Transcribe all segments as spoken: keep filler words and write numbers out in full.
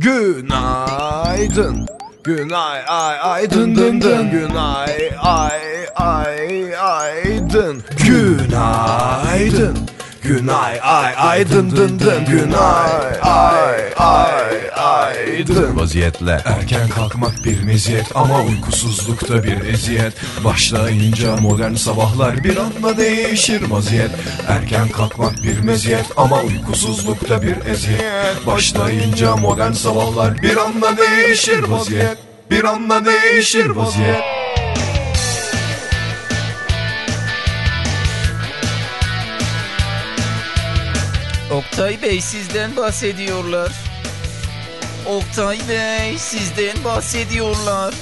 Günaydın. Günay ay ay dın dın dın. Günay ay ay ay dın. Günaydın. Günay ay ay dın dın dın. Günay ay ay ay dın. Vaziyetle erken kalkmak bir meziyet ama uykusuzlukta bir eziyet. Başlayınca modern sabahlar bir anda değişir vaziyet. Erken kalkmak bir meziyet ama uykusuzlukta bir eziyet. Başlayınca modern sabahlar bir anda değişir vaziyet. Bir anda değişir vaziyet. Oktay Bey sizden bahsediyorlar. Oktay Bey sizden bahsediyorlar.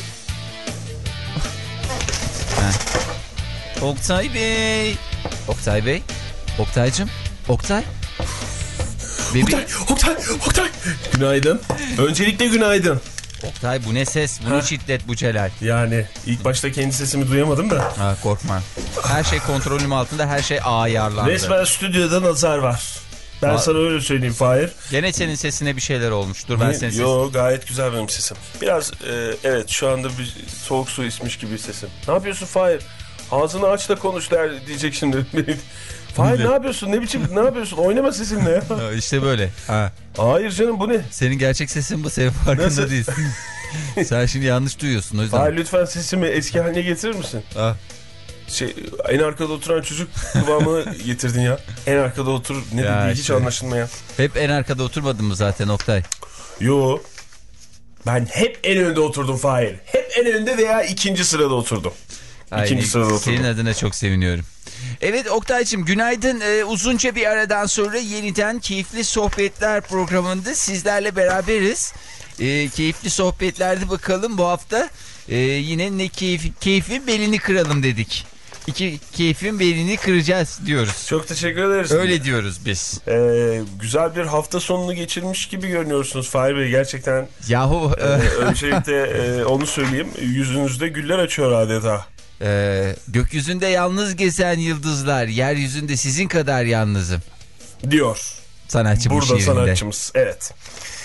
Oktay Bey. Oktay Bey. Oktaycım. Oktay. Bebeğim. Oktay, Oktay, Oktay. Günaydın. Öncelikle günaydın. Oktay bu ne ses? Bu ne şiddet, bu celal? Yani ilk başta kendi sesimi duyamadım da. Ha, korkma. Her şey kontrolüm altında, her şey ayarlandı. Resmen stüdyoda nazar var. Ben Aa. sana öyle söyleyeyim Fahir. Gene senin sesine bir şeyler olmuş. Dur ben senin sesin. Yo, gayet güzel benim sesim. Biraz e, evet şu anda bir soğuk su içmiş gibi sesim. Ne yapıyorsun Fahir? Ağzını aç da konuş der diyecek şimdi. Fahir ne yapıyorsun? Ne biçim ne yapıyorsun? Oynama sesinle ya. İşte böyle. Ha. Hayır canım, bu ne? Senin gerçek sesin bu. Senin farkında Nasıl? değilsin. Sen şimdi yanlış duyuyorsun o yüzden. Fahir lütfen sesimi eski haline getirir misin? Ha. Şey, en arkada oturan çocuk kıvamını getirdin ya. En arkada otur ne Ya dediği hiç işte. anlaşılmayan. Hep en arkada oturmadın mı zaten Oktay? Yo. Ben hep en önde oturdum Fahir. Hep en önde veya ikinci sırada oturdum. Ay, İkinci sırada oturdum. Senin adına çok seviniyorum. Evet Oktay'cığım günaydın. Ee, uzunca bir aradan sonra yeniden Keyifli Sohbetler programında sizlerle beraberiz. Ee, keyifli sohbetlerde bakalım bu hafta e, yine ne keyif, keyfin belini kıralım dedik. İki keyfin belini kıracağız diyoruz. Çok teşekkür ederiz. Öyle diyoruz biz. Ee, güzel bir hafta sonunu geçirmiş gibi görünüyorsunuz Fahir Bey. Gerçekten Yahu e, öncelikle e, onu söyleyeyim. Yüzünüzde güller açıyor adeta. e, gökyüzünde yalnız gezen yıldızlar, yeryüzünde sizin kadar yalnızım. Diyor. Sanatçı bu Burada şiirinde. sanatçımız. Evet.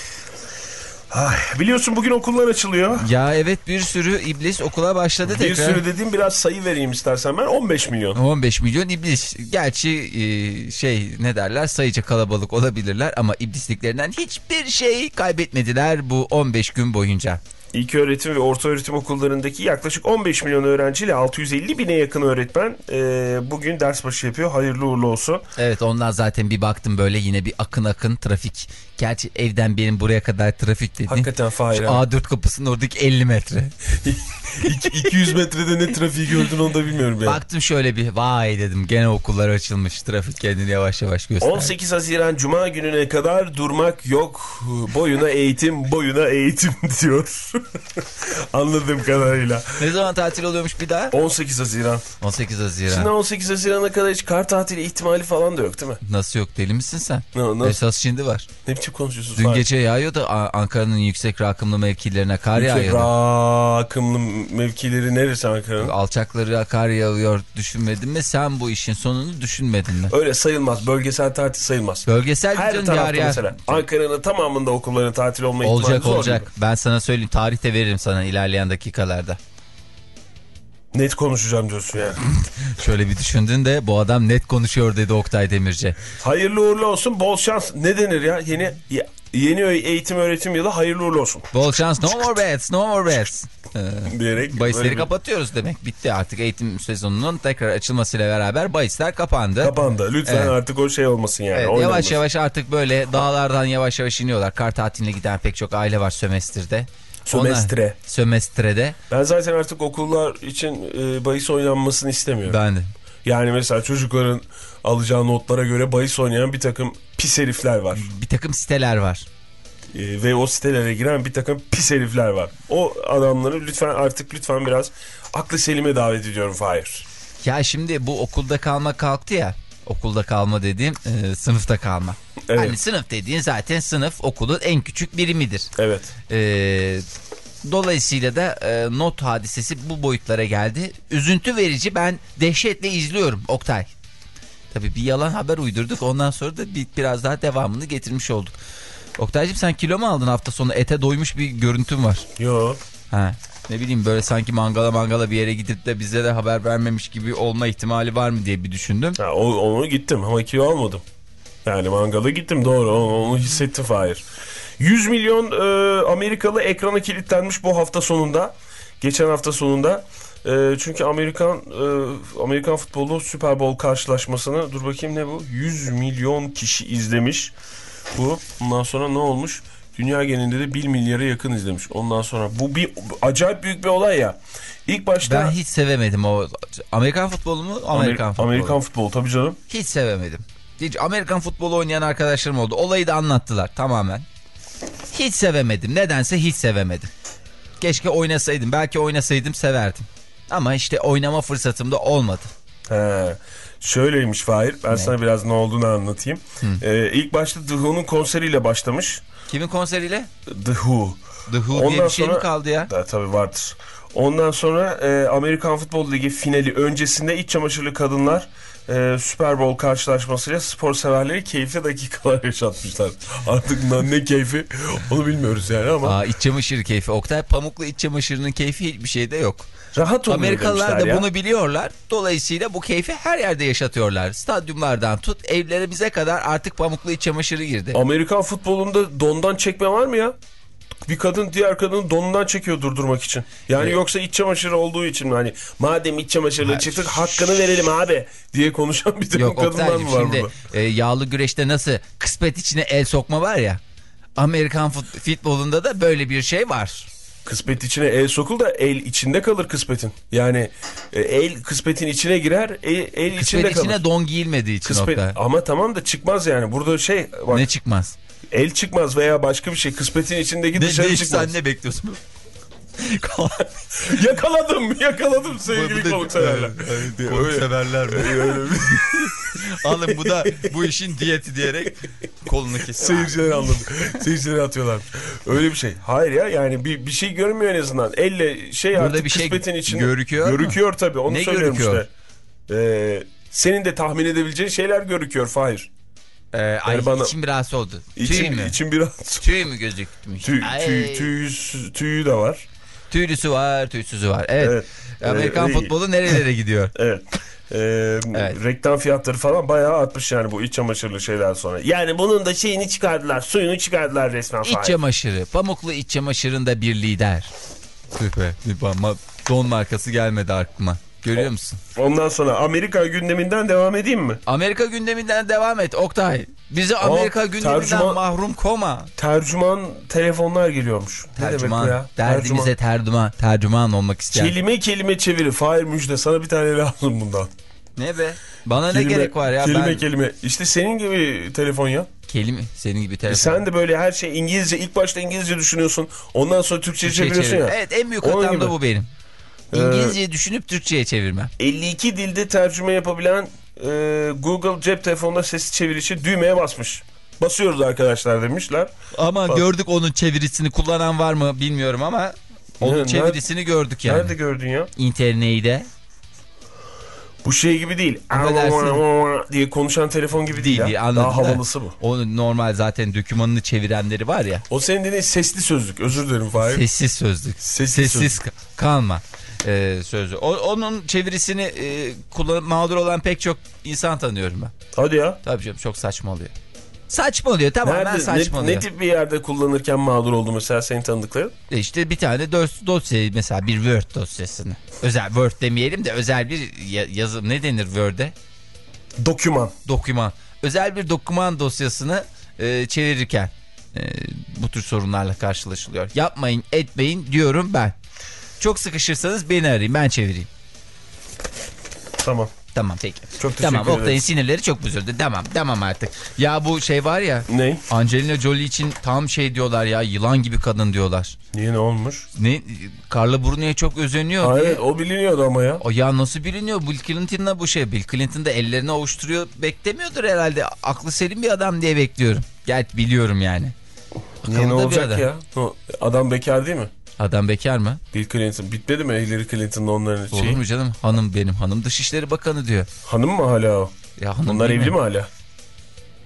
Ay, biliyorsun bugün okullar açılıyor. Ya evet bir sürü iblis okula başladı Bir tekrar. sürü dediğim biraz sayı vereyim istersen ben. on beş milyon. on beş milyon iblis. Gerçi e, şey ne derler sayıca kalabalık olabilirler ama iblisliklerinden hiçbir şey kaybetmediler bu on beş gün boyunca. İlköğretim ve ortaöğretim okullarındaki yaklaşık on beş milyon öğrenciyle altı yüz elli bine yakın öğretmen e, bugün ders başı yapıyor. Hayırlı uğurlu olsun. Evet ondan zaten bir baktım böyle yine bir akın akın trafik. Gerçi evden benim buraya kadar trafik dediğin. Hakikaten Fahir. Şu A dört kapısının oradaki elli metre. iki yüz metrede ne trafiği gördün onu da bilmiyorum ya. Baktım şöyle bir vay dedim gene okullar açılmış. Trafik kendini yavaş yavaş göster. on sekiz Haziran Cuma gününe kadar durmak yok. Boyuna eğitim, boyuna eğitim diyor. Anladığım kadarıyla. Ne zaman tatil oluyormuş bir daha? on sekiz Haziran. on sekiz Haziran. Şimdi on sekiz Haziran'a kadar hiç kar tatili ihtimali falan da yok değil mi? Nasıl yok deli misin sen? No, no. Esas şimdi var. Ne biçim konuşuyorsun? Dün Fahir? gece yağıyor da Ankara'nın yüksek rakımlı mevkilerine kar Yüksek yağıyor. rakımlı mevkileri neresi Ankara'nın? Alçakları kar yağıyor düşünmedin mi? Sen bu işin sonunu düşünmedin mi? Öyle sayılmaz. Bölgesel tatil sayılmaz. Bölgesel Her canım tarafta yar yar. mesela. Ankara'nın tamamında okulların tatil olma ihtimali Olacak zor olacak. gibi. Ben sana söyleyeyim tarihte veririm sana ilerleyen dakikalarda. Net konuşacağım diyorsun yani. Şöyle bir düşündüğünde bu adam net konuşuyor dedi Oktay Demirci. Hayırlı uğurlu olsun, bol şans. Ne denir ya? Yeni ya, yeni eğitim öğretim yılı hayırlı uğurlu olsun. Bol şans, no more bets, no more bets. Ee, Diyerek. bahisleri bir... kapatıyoruz demek. Bitti artık eğitim sezonunun tekrar açılmasıyla beraber bahisler kapandı. Kapandı. Lütfen Evet. artık o şey olmasın yani. Evet, oynanmasın. yavaş yavaş artık böyle dağlardan yavaş yavaş iniyorlar. Kar tatiline giden pek çok aile var sömestrde. Sömestre. Onlar, sömestrede. Ben zaten artık okullar için e, bahis oynanmasını istemiyorum. Ben de. Yani mesela çocukların alacağı notlara göre bahis oynayan bir takım pis herifler var. Bir takım siteler var. E, ve o sitelere giren bir takım pis herifler var. O adamları lütfen artık lütfen biraz aklı selime davet ediyorum Fahir. Ya şimdi bu okulda kalma kalktı ya. Okulda kalma dediğim e, sınıfta kalma. Evet. Hani sınıf dediğin zaten sınıf okulun en küçük birimidir. Evet. E, dolayısıyla da e, not hadisesi bu boyutlara geldi. Üzüntü verici, ben dehşetle izliyorum Oktay. Tabii bir yalan haber uydurduk, ondan sonra da bir, biraz daha devamını getirmiş olduk. Oktay'cığım sen kilo mu aldın hafta sonu? Ete doymuş bir görüntün var. Yo. Ha. Ne bileyim böyle sanki mangala mangala bir yere gidip de bize de haber vermemiş gibi olma ihtimali var mı diye bir düşündüm. Ha, o, onu gittim ama kilo almadım. Yani mangala gittim, doğru, onu, onu hissettim Fahir. yüz milyon e, Amerikalı ekrana kilitlenmiş bu hafta sonunda. Geçen hafta sonunda. E, çünkü Amerikan e, Amerikan futbolu Super Bowl karşılaşmasını, dur bakayım ne bu? yüz milyon kişi izlemiş. Bu ondan sonra ne olmuş? Dünya genelinde de bir milyara yakın izlemiş. Ondan sonra bu bir acayip büyük bir olay ya. İlk başta Ben hiç sevemedim o Amerikan futbolu mu? Amerikan Amer- futbolu. Amerikan futbolu tabii canım. Hiç sevemedim. Hiç Amerikan futbolu oynayan arkadaşlarım oldu. Olayı da anlattılar tamamen. Hiç sevemedim. Nedense hiç sevemedim. Keşke oynasaydım. Belki oynasaydım severdim. Ama işte oynama fırsatım da olmadı. He. Şöyleymiş Fahir. Ben Ne? sana biraz ne olduğunu anlatayım. Ee, ilk başta The Who'nun konseriyle başlamış. Kimin konseriyle? The Who. The Who Ondan diye bir şey sonra, mi kaldı ya? Da, tabii vardır. Ondan sonra e, Amerikan Futbol Ligi finali öncesinde iç çamaşırlı kadınlar e, Super Bowl karşılaşmasıyla spor severleri keyifli dakikalar yaşatmışlar. Artık ne keyfi onu bilmiyoruz yani ama. Aa, iç çamaşırı keyfi. Oktay Pamuklu iç çamaşırının keyfi hiçbir şeyde yok. Rahat oluyor Amerikalılar da ya. bunu biliyorlar. Dolayısıyla bu keyfi her yerde yaşatıyorlar. Stadyumlardan tut evlerimize kadar artık pamuklu iç çamaşırı girdi. Amerikan futbolunda dondan çekme var mı ya? Bir kadın diğer kadının donundan çekiyor durdurmak için. Yani evet. Yoksa iç çamaşırı olduğu için mi? Hani madem iç çamaşırıyla çıktık hakkını verelim abi diye konuşan bir takım kadınlar mı var şimdi, burada? E, yağlı güreşte nasıl kısmet içine el sokma var ya. Amerikan fut- futbolunda da böyle bir şey var. Kısmet içine el sokul da el içinde kalır kısmetin. Yani e, el kısmetin içine girer, el, el Kısmet içinde kalır. Kısmet içine don giyilmediği için Kısmet, Oktay. ama tamam da çıkmaz yani. Burada şey... Bak, ne çıkmaz? El çıkmaz veya başka bir şey. Kısmetin içindeki Ne, dışarı ne, çıkmaz. Sen ne bekliyorsun? yakaladım, yakaladım sevgili konuk severler. Konuk severler mi? Alın bu da bu işin diyeti diyerek kolunu kesiyor. Seyirciler anladı. Seyirciler atıyorlar. Öyle bir şey. Hayır ya yani bir, bir şey görmüyor en azından. Elle şey burada artık bir şey kısmetin içinde. Görüküyor Görüküyor mu? Tabii onu ne söylüyorum görüküyor? işte. Ee, senin de tahmin edebileceğin şeyler görüküyor Fahir. Ee, ay yani bana, içim bir rahatsız oldu. İçim, Tüy mü? İçim bir rahatsız. Tüy mü gözükmüş? Tüy, tüy, tüy, tüyü de var. Tüylüsü var, tüysüzü var. Evet. evet. Amerikan ee, futbolu nerelere gidiyor? Evet. Ee, evet. Reklam fiyatları falan bayağı artmış yani bu iç çamaşırlı şeyler sonra. Yani bunun da şeyini çıkardılar, suyunu çıkardılar resmen. İç çamaşırı, pamuklu iç çamaşırında bir lider. Süper. Don markası gelmedi aklıma. Görüyor musun? Ondan sonra Amerika gündeminden devam edeyim mi? Amerika gündeminden devam et Oktay. Bizi Amerika Aa, gündeminden tercüman, mahrum koma. Tercüman telefonlar geliyormuş. Tercüman, ne demek bu ya? Derdimize tercüman, tercüman olmak isteyen. Kelime kelime çeviri. Fahir müjde, sana bir tane lazım bundan. Ne be? Bana kelime, ne gerek var ya? Kelime ben... kelime. İşte senin gibi telefon ya. Kelime, senin gibi telefon. E sen de böyle her şey İngilizce, ilk başta İngilizce düşünüyorsun. Ondan sonra Türkçe'ye Türkçe çeviriyorsun çevir. ya. Evet, en büyük hatam da bu benim. İngilizceyi ee, düşünüp Türkçe'ye çevirmem. elli iki dilde tercüme yapabilen e, Google cep telefonunda sesli çevirişi düğmeye basmış. Basıyoruz arkadaşlar demişler. Ama Bas. gördük onun çevirisini, kullanan var mı bilmiyorum ama onun ne, çevirisini nerede, gördük yani. Nerede gördün ya? İnternette. Bu şey gibi değil. diye konuşan telefon gibi değil, değil ya. Daha havalısı bu. O normal zaten dokümanını çevirenleri var ya. O senin dediğin sesli sözlük. Özür dilerim Fahir. Sessiz sözlük. Sessiz, Sessiz sözlük. kalma. Ee, sözü. O, onun çevirisini e, kullan, mağdur olan pek çok insan tanıyorum ben. Hadi ya. Tabii canım, çok saçma oluyor. Saçma oluyor, tamamen Nerede, saçma ne, oluyor. Ne tip bir yerde kullanırken mağdur oldu mesela senin tanıdıkların? E işte bir tane dosya, mesela bir Word dosyasını. Özel Word demeyelim de özel bir yazım, ne denir Word'e? Doküman. Doküman. Özel bir doküman dosyasını e, çevirirken e, bu tür sorunlarla karşılaşılıyor. Yapmayın, etmeyin diyorum ben. Çok sıkışırsanız beni arayın, ben çevireyim. Tamam. Tamam peki. Çok teşekkür tamam, ederim. Oktay'ın sinirleri çok bozuldu. Tamam, tamam artık. Ya bu şey var ya. Ne? Angelina Jolie için tam şey diyorlar ya, yılan gibi kadın diyorlar. Niye, ne olmuş? Ne? Carla Bruni'ye çok özeniyor. Ha, evet, o biliniyordu ama ya. O ya nasıl biliniyor? Bill Clinton'la bu şey. Bill Clinton da ellerini ovuşturuyor. Beklemiyordur herhalde. Aklı selim bir adam diye bekliyorum. Gerçi biliyorum yani. Niye, ne olacak ya? Adam bekar değil mi? Adam bekar mı? Bill Clinton. Bitmedi mi Hillary Clinton'la onların şeyi? Olur mu canım? Hanım benim. Hanım Dışişleri Bakanı diyor. Hanım mı hala o? Ya hanım Bunlar evli mi hala?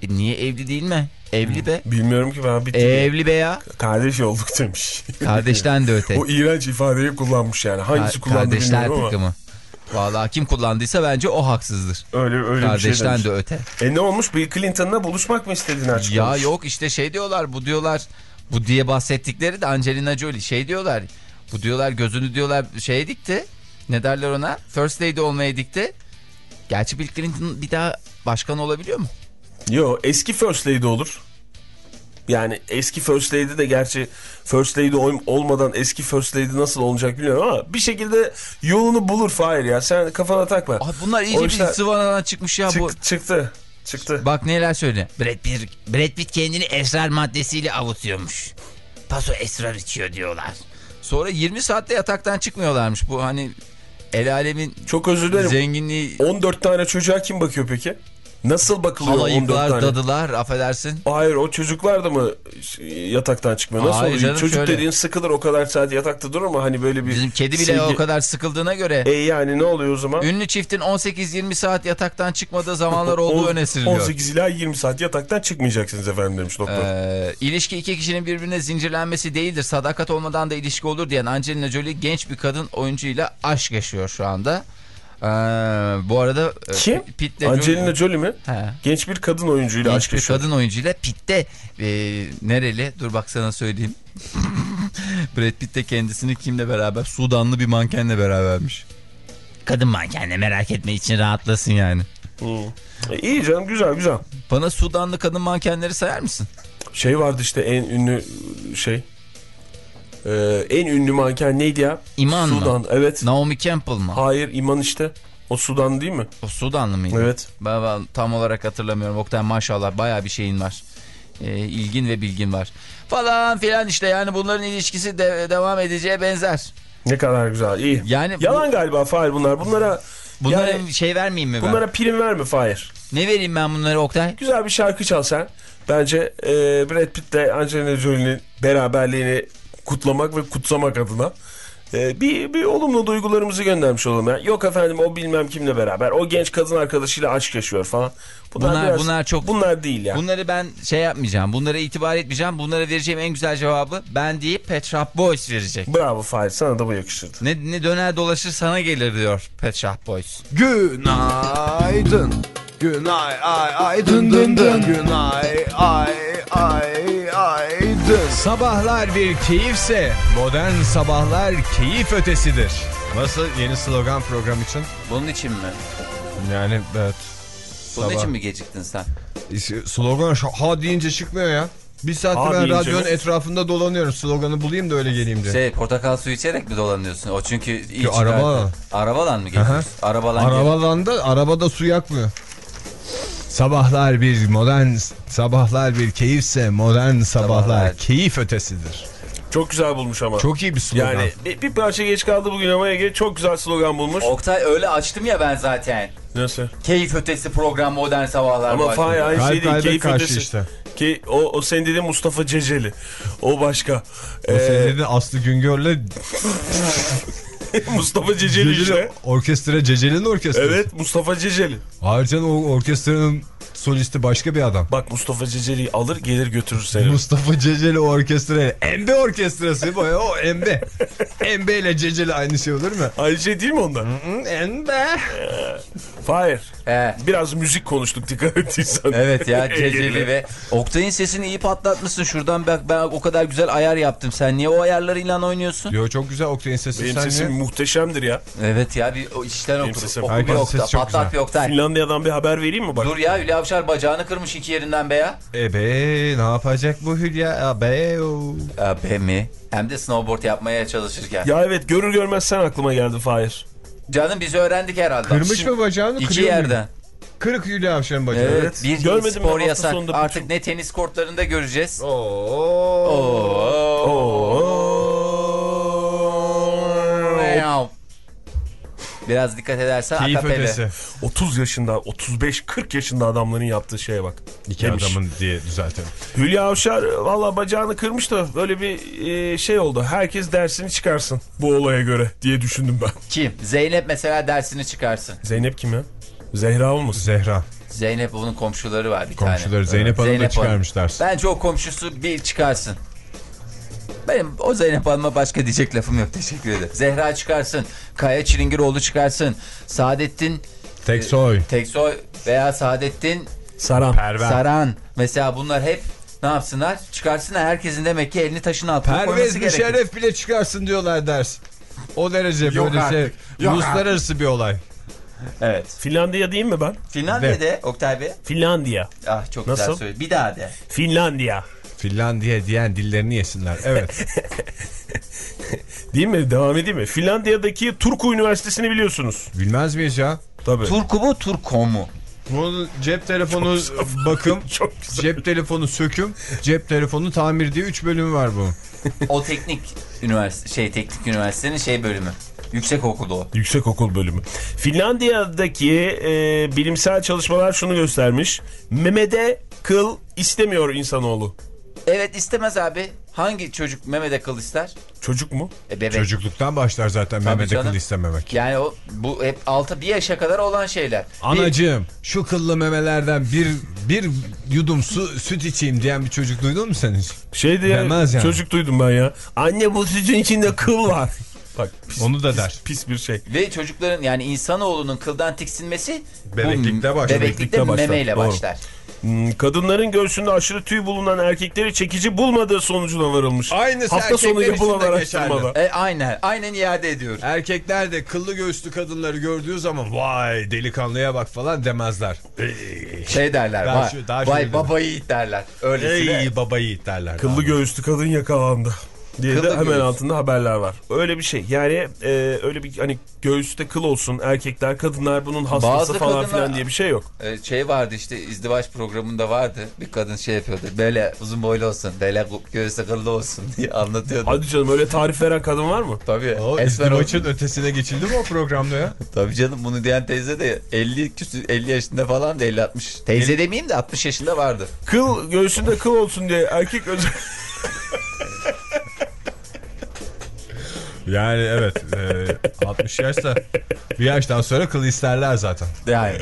E, niye evli değil mi? Evli be. Bilmiyorum ki ben bitti. Evli be ya. Kardeş olduk demiş. Kardeşten de öte. O iğrenç ifadeyi kullanmış yani. Hangisi Ka- kullandı Kardeşler bilmiyorum ama. takımı. Vallahi kim kullandıysa bence o haksızdır. Öyle öyle Kardeşten bir şey demiş. de öte. E ne olmuş? Bill Clinton'la buluşmak mı istediğini Ya açıklamış. yok işte şey diyorlar, bu diyorlar, bu diye bahsettikleri de Angelina Jolie şey diyorlar. Bu diyorlar gözünü diyorlar şeye dikti. Ne derler ona? First Lady olmaya dikti. Gerçi Bill Clinton bir daha başkan olabiliyor mu? Yo, eski First Lady olur. Yani eski First Lady de gerçi First Lady olmadan eski First Lady nasıl olacak bilmiyorum ama bir şekilde yolunu bulur Fahir ya. Sen kafana takma. Abi bunlar iyice O bir işler- sıvanadan çıkmış ya bu. Çıktı, çıktı. Çıktı. Bak neler söyle. Brad Pitt, Brad Pitt kendini esrar maddesiyle avutuyormuş. Paso esrar içiyor diyorlar. Sonra yirmi saatte yataktan çıkmıyorlarmış. Bu hani el alemin Çok özür dilerim. zenginliği. on dört tane çocuğa kim bakıyor peki? Nasıl bakılıyor on dört Halayıklar, tane? dadılar, affedersin. Hayır, o çocuklar da mı yataktan çıkmıyor? Nasıl Hayır oluyor? canım, Çocuk şöyle. dediğin sıkılır, o kadar saat yatakta durur mu? Hani böyle bir Bizim kedi bile sevgi- o kadar sıkıldığına göre. E yani ne oluyor o zaman? Ünlü çiftin on sekiz yirmi saat yataktan çıkmadığı zamanlar olduğu öne sürülüyor. on sekiz ila yirmi saat yataktan çıkmayacaksınız efendim demiş doktor. Ee, ilişki iki kişinin birbirine zincirlenmesi değildir. Sadakat olmadan da ilişki olur diyen Angelina Jolie genç bir kadın oyuncuyla aşk yaşıyor şu anda. Ee, bu arada Kim? Pitt'le Angelina Jolie mi? He. Genç bir kadın oyuncuyla Genç aşk bir yaşıyor. kadın oyuncuyla Pitt'te e, nereli? Dur bak sana söyleyeyim. Brad Pitt de kendisini kimle beraber? Sudanlı bir mankenle berabermiş. Kadın mankenle, merak etme, için rahatlasın yani. Hmm. E, iyi canım, güzel güzel. Bana Sudanlı kadın mankenleri sayar mısın? Şey vardı işte en ünlü şey. Ee, en ünlü manken neydi ya? İman mı? Sudan, evet. Naomi Campbell mı? Hayır, İman işte. O Sudan değil mi? O Sudanlı mıydı? Evet. Ben, ben tam olarak hatırlamıyorum. Oktay maşallah bayağı bir şeyin var. Ee, ilgin ve bilgin var. Falan filan işte, yani bunların ilişkisi de devam edeceğe benzer. Ne kadar güzel, iyi. Yani Yalan bu, galiba Fahir bunlar. Bunlara bunlara yani, şey vermeyeyim mi ben? bunlara prim verme Fahir. Ne vereyim ben bunlara Oktay? Güzel bir şarkı çal sen. Bence e, Brad Pitt'le Angelina Jolie'nin beraberliğini kutlamak ve kutsamak adına e, bir, bir olumlu duygularımızı göndermiş olalım. Yani. Yok efendim o bilmem kimle beraber, o genç kadın arkadaşıyla aşk yaşıyor falan. Bunlar, Bunlar, biraz, bunlar çok... Bunlar değil ya. Bunları ben şey yapmayacağım. Bunlara itibar etmeyeceğim. Bunlara vereceğim en güzel cevabı ben değil, Pet Shop Boys verecek. Bravo Fahir, sana da bu yakışırdı. Ne, ne döner dolaşır sana gelir diyor Pet Shop Boys. Günaydın. Günay ay ay dın dın dın. Günay ay ay ay dın. Sabahlar bir keyifse modern sabahlar keyif ötesidir. Nasıl, yeni slogan program için? Bunun için mi? Yani evet. Bunun Sabah. için mi geciktin sen? Slogan şu ha deyince çıkmıyor ya. Bir saattir Ha ben deyince radyonun mi? etrafında dolanıyorum. Sloganı bulayım da öyle geleyim diye. Şey, portakal suyu içerek mi dolanıyorsun? O çünkü iyi Yo, araba. Arabalan mı geliyorsun? Arabalan gel- Arabadan da arabada su yakmıyor. Sabahlar bir modern sabahlar bir keyifse modern sabahlar, Sabahlar. keyif ötesidir. Çok güzel bulmuş ama. Çok iyi bir slogan. Yani bir, bir parça geç kaldı bugün ama Ege çok güzel slogan bulmuş. Oktay öyle açtım ya ben zaten. Nasıl? Keyif ötesi program modern sabahlar. Ama başlıyor. Fahir aynı Kalp şey değil. kalbe Keyif karşı ötesi. işte. Ki o, o senin dediğin Mustafa Ceceli. O başka. O Ee, senin dediğin Aslı Güngör'le Mustafa Ceceli Ceceli işte. orkestra, Ceceli'nin orkestrası. Evet, Mustafa Ceceli. Hayır canım, o orkestranın solisti başka bir adam. Bak Mustafa Ceceli'yi alır gelir götürür seni. Mustafa Ceceli orkestra. Embe orkestrası bu ya, o Embe. Embe ile Ceceli aynı şey olur mu? Aynı şey değil mi onlar? Embe. Fahir. He. Biraz müzik konuştuk dikkat ettiysen. Evet ya, Ceceli ve Oktay'ın sesini iyi patlatmışsın. Şuradan bak, ben o kadar güzel ayar yaptım. Sen niye o ayarlarıyla oynuyorsun? Yo, çok güzel Oktay'ın sesi. Benim Sen sesim niye? muhteşemdir ya. Evet ya, bir o işten Benim oku. sesim- Oku bir Herkesin Oktay. sesi çok Patlat güzel. bir Oktay. Finlandiya'dan bir haber vereyim mi bak? Dur ya, Hülya Avşar bacağını kırmış iki yerinden be ya. Ebe ne yapacak bu Hülya? Abe o. Be mi? Hem de snowboard yapmaya çalışırken. Ya evet, görür görmez sen aklıma geldin Fahir. Canım biz öğrendik herhalde. Kırmış Şimdi- mı bacağını? İki kırıyor mu? yerden. Kırık Hülya Avşar'ın bacağı. Evet, Evet. bir Görmedim spor ben hafta yasak. sonunda Artık bütün- ne tenis kortlarında göreceğiz. Oo. Oo. Biraz dikkat edersen Keyif akapele. ötesi. otuz yaşında, otuz beş kırk yaşında adamların yaptığı şeye bak. İki Demiş. adamın diye düzeltelim. Hülya Avşar valla bacağını kırmış da böyle bir e, şey oldu. Herkes dersini çıkarsın bu olaya göre diye düşündüm ben. Kim? Zeynep mesela dersini çıkarsın. Zeynep kim ya? Zehra olmasın? Zehra. Zeynep onun komşuları var bir Komşuları tane. Zeynep Hanım da çıkarmışlar. Bence o komşusu bir çıkarsın. Benim o Zeynep Hanım'a başka diyecek lafım yok, teşekkür ederim. Zehra çıkarsın, Kaya Çilingiroğlu çıkarsın, Saadettin Teksoy. e, Teksoy veya Saadettin Saran. Perver. Saran. Mesela bunlar hep ne yapsınlar? Çıkarsınlar, herkesin demek ki elini taşın altına koyması Pervez gerekiyor. Müşerref bile çıkarsın diyorlar ders. O derece Yok böyle şey. artık, yok Uluslararası bir olay. Evet. Finlandiya diyeyim mi ben? Finlandiya'da Oktay Bey. Finlandiya. Ah çok Nasıl? güzel söyledi. Bir daha de. Finlandiya. Finlandiya diyen dillerini yesinler. Evet. Değil mi? Devam edeyim mi? Finlandiya'daki Turku Üniversitesi'ni biliyorsunuz. Bilmez miyiz ya? Tabii. Turku mu Turko mu? Bunun cep telefonu bakım, Çok güzel. cep telefonu söküm, cep telefonu tamir diye üç bölümü var bu. O teknik üniversite şey teknik üniversitenin şey bölümü. Yüksek okulda o. Yüksekokul bölümü. Finlandiya'daki e, bilimsel çalışmalar şunu göstermiş. Memede kıl istemiyor insanoğlu. Evet, istemez abi. Hangi çocuk memede kıl ister? Çocuk mu? E, bebek. Çocukluktan başlar zaten Mehmet'e canım. kıl istememek. Yani o bu hep altı bir yaşa kadar olan şeyler. Anacığım şu kıllı memelerden bir bir yudum su süt içeyim diyen bir çocuk duydun mu sen hiç? Şey diye Demez yani. çocuk duydum ben ya. Anne bu sütün içinde kıl var. Bak pis, Onu da pis, der. Pis bir şey. Ve çocukların yani insanoğlunun kıldan tiksinmesi Bebeklikte bu, başlar. Bebeklikte, Bebeklikte başlar. memeyle Doğru. başlar. Hmm, kadınların göğsünde aşırı tüy bulunan erkekleri çekici bulmadığı sonucuna varılmış. Aynısı Hafta sonu erkekler yapılan için de geçerli. araştırmada. E, aynen. Aynen iade ediyor. Erkekler de kıllı göğüslü kadınları gördüğü zaman vay delikanlıya bak falan demezler. Şey derler. Daha Vay, şu- daha vay şöyle baba yiğit derler. Öylesine. Ey baba yiğit derler. Kıllı göğüslü kadın yakalandı diye Kıllı de hemen göğüs. altında haberler var. Öyle bir şey. Yani e, öyle bir hani göğüste kıl olsun erkekler, kadınlar bunun hastası Bazı falan kadınlar- filan diye bir şey yok. E, şey vardı işte izdivaç programında vardı. Bir kadın şey yapıyordu. Böyle uzun boylu olsun. Böyle göğüste kıllı olsun diye anlatıyordu. Hadi canım öyle tarif veren kadın var mı? Tabii. O Esmer izdivaçın olsun. ötesine geçildi mi o programda ya? Tabii canım, bunu diyen teyze de elli küsür elli yaşında falan da elli altmış. Teyze demeyeyim de altmış yaşında vardı. Kıl göğsünde kıl olsun diye erkek özel... Yani evet e, altmış yaşta bir yaştan sonra kıl isterler zaten. Yani.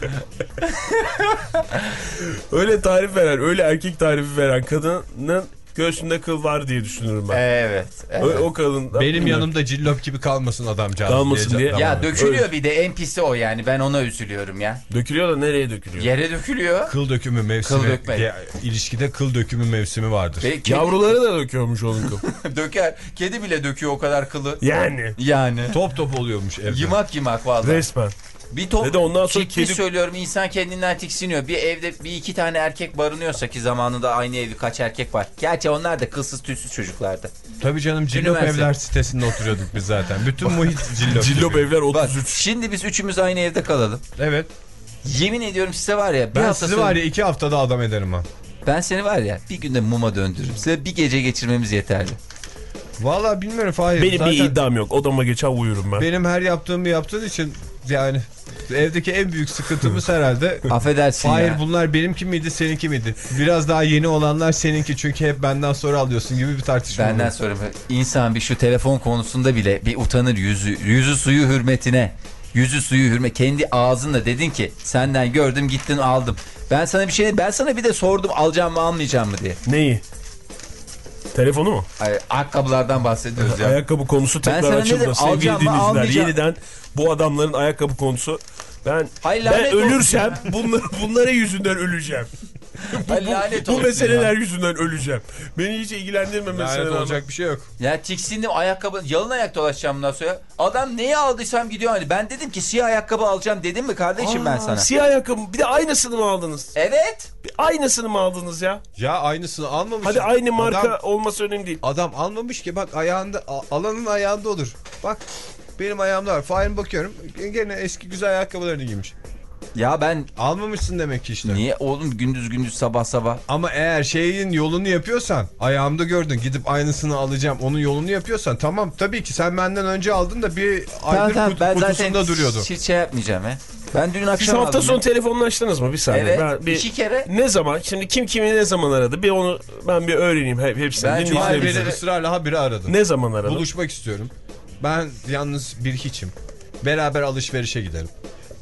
öyle tarif veren, öyle erkek tarifi veren kadının göğsünde kıl var diye düşünürüm ben. Evet. evet. O, o kadın... Benim yanımda cillop gibi kalmasın adamcağız. Kalmasın diye. Ya dökülüyor Öyle. bir de en pisi o yani. Ben ona üzülüyorum ya. Dökülüyor da nereye dökülüyor? Yere dökülüyor. Kıl dökümü mevsimi. Kıl dökme. Ya, ilişkide kıl dökümü mevsimi vardır. Ve kedi Yavruları da döküyormuş onun kıl. döker. Kedi bile döküyor o kadar kılı. Yani. Yani. Top top oluyormuş evde. Yımak yımak vallahi. Resmen. Bir top Ve de ondan sonra ciddi kedi- söylüyorum, insan kendinden tiksiniyor. Bir evde bir iki tane erkek barınıyorsa, ki zamanında aynı evde kaç erkek var. Gerçi onlar da kılsız tüysüz çocuklardı. Tabii canım cillop Üniversite. evler sitesinde oturuyorduk biz zaten. Bütün muhit cillop. Cillop evler Bak otuz üç. şimdi biz üçümüz aynı evde kalalım. Evet. Yemin ediyorum size var ya. Bir Ben hafta sizi sonra- var ya iki haftada adam ederim ha. Ben seni var ya bir günde muma döndürürüm. Size bir gece geçirmemiz yeterli. Vallahi bilmiyorum Fahir. Benim Zaten bir iddiam yok. Odama geçen uyurum ben. benim her yaptığımı yaptığın için yani evdeki en büyük sıkıntımız herhalde. Affedersin Fahir ya. bunlar benimki miydi seninki miydi? Biraz daha yeni olanlar seninki çünkü hep benden sonra alıyorsun gibi bir tartışma. Benden oluyor. sonra insan bir şu telefon konusunda bile bir utanır, yüzü yüzü suyu hürmetine. Yüzü suyu hürmet. Kendi ağzınla dedin ki senden gördüm gittin aldım. Ben sana bir şey ben sana bir de sordum alacağım mı almayacağım mı diye. Neyi? Telefonu mu? Ay, ayakkabılardan bahsediyoruz ya. Ayakkabı konusu Ben tekrar sana ne açıldı. dedim, Sevgili alacağım mı, dinleyiciler, almayacağım. yeniden bu adamların ayakkabı konusu. Ben Ay, ben lanet olsun ölürsem ya. bunlar, bunlara yüzünden öleceğim. Ay, lanet Bu olsun meseleler ya. yüzünden öleceğim. Beni hiç ilgilendirme Lanet meseleler. olacak bir şey yok. Ya tiksindim, ayakkabı yalın ayak dolaşacağım bundan sonra. Adam neyi aldıysam gidiyor hani. Ben dedim ki siyah ayakkabı alacağım dedim mi kardeşim ben sana? Siyah ayakkabı bir de aynısını mı aldınız? Evet. Bir aynısını mı aldınız ya? Ya aynısını almamış. Hadi aynı marka Adam, olması önemli değil. adam almamış ki bak ayağında a- alanın ayağında olur. Bak benim ayağımda var. Fahir'e bakıyorum. Gene eski güzel ayakkabılarını giymiş. Ya ben Almamışsın demek ki işte. niye oğlum gündüz gündüz sabah sabah. Ama eğer şeyin yolunu yapıyorsan, ayağımda gördün gidip aynısını alacağım onun yolunu yapıyorsan tamam tabii ki sen benden önce aldın da bir aydır Tamam, kut- ben kutusunda zaten duruyordu. hiç şey yapmayacağım he. Ben dün Siz akşam hafta aldım sonu ya. telefonlaştınız mı? Bir saniye. Evet, Ben bir, iki kere. Ne zaman? Şimdi kim kimi ne zaman aradı? Bir onu ben bir öğreneyim hep, hepsini. Ben Dinleyicilerimize. Fahir Dinleyicilerimize- beni ısrarla habire aradı. Ne zaman aradı? Buluşmak istiyorum. Ben yalnız bir hiçim. Beraber alışverişe gidelim.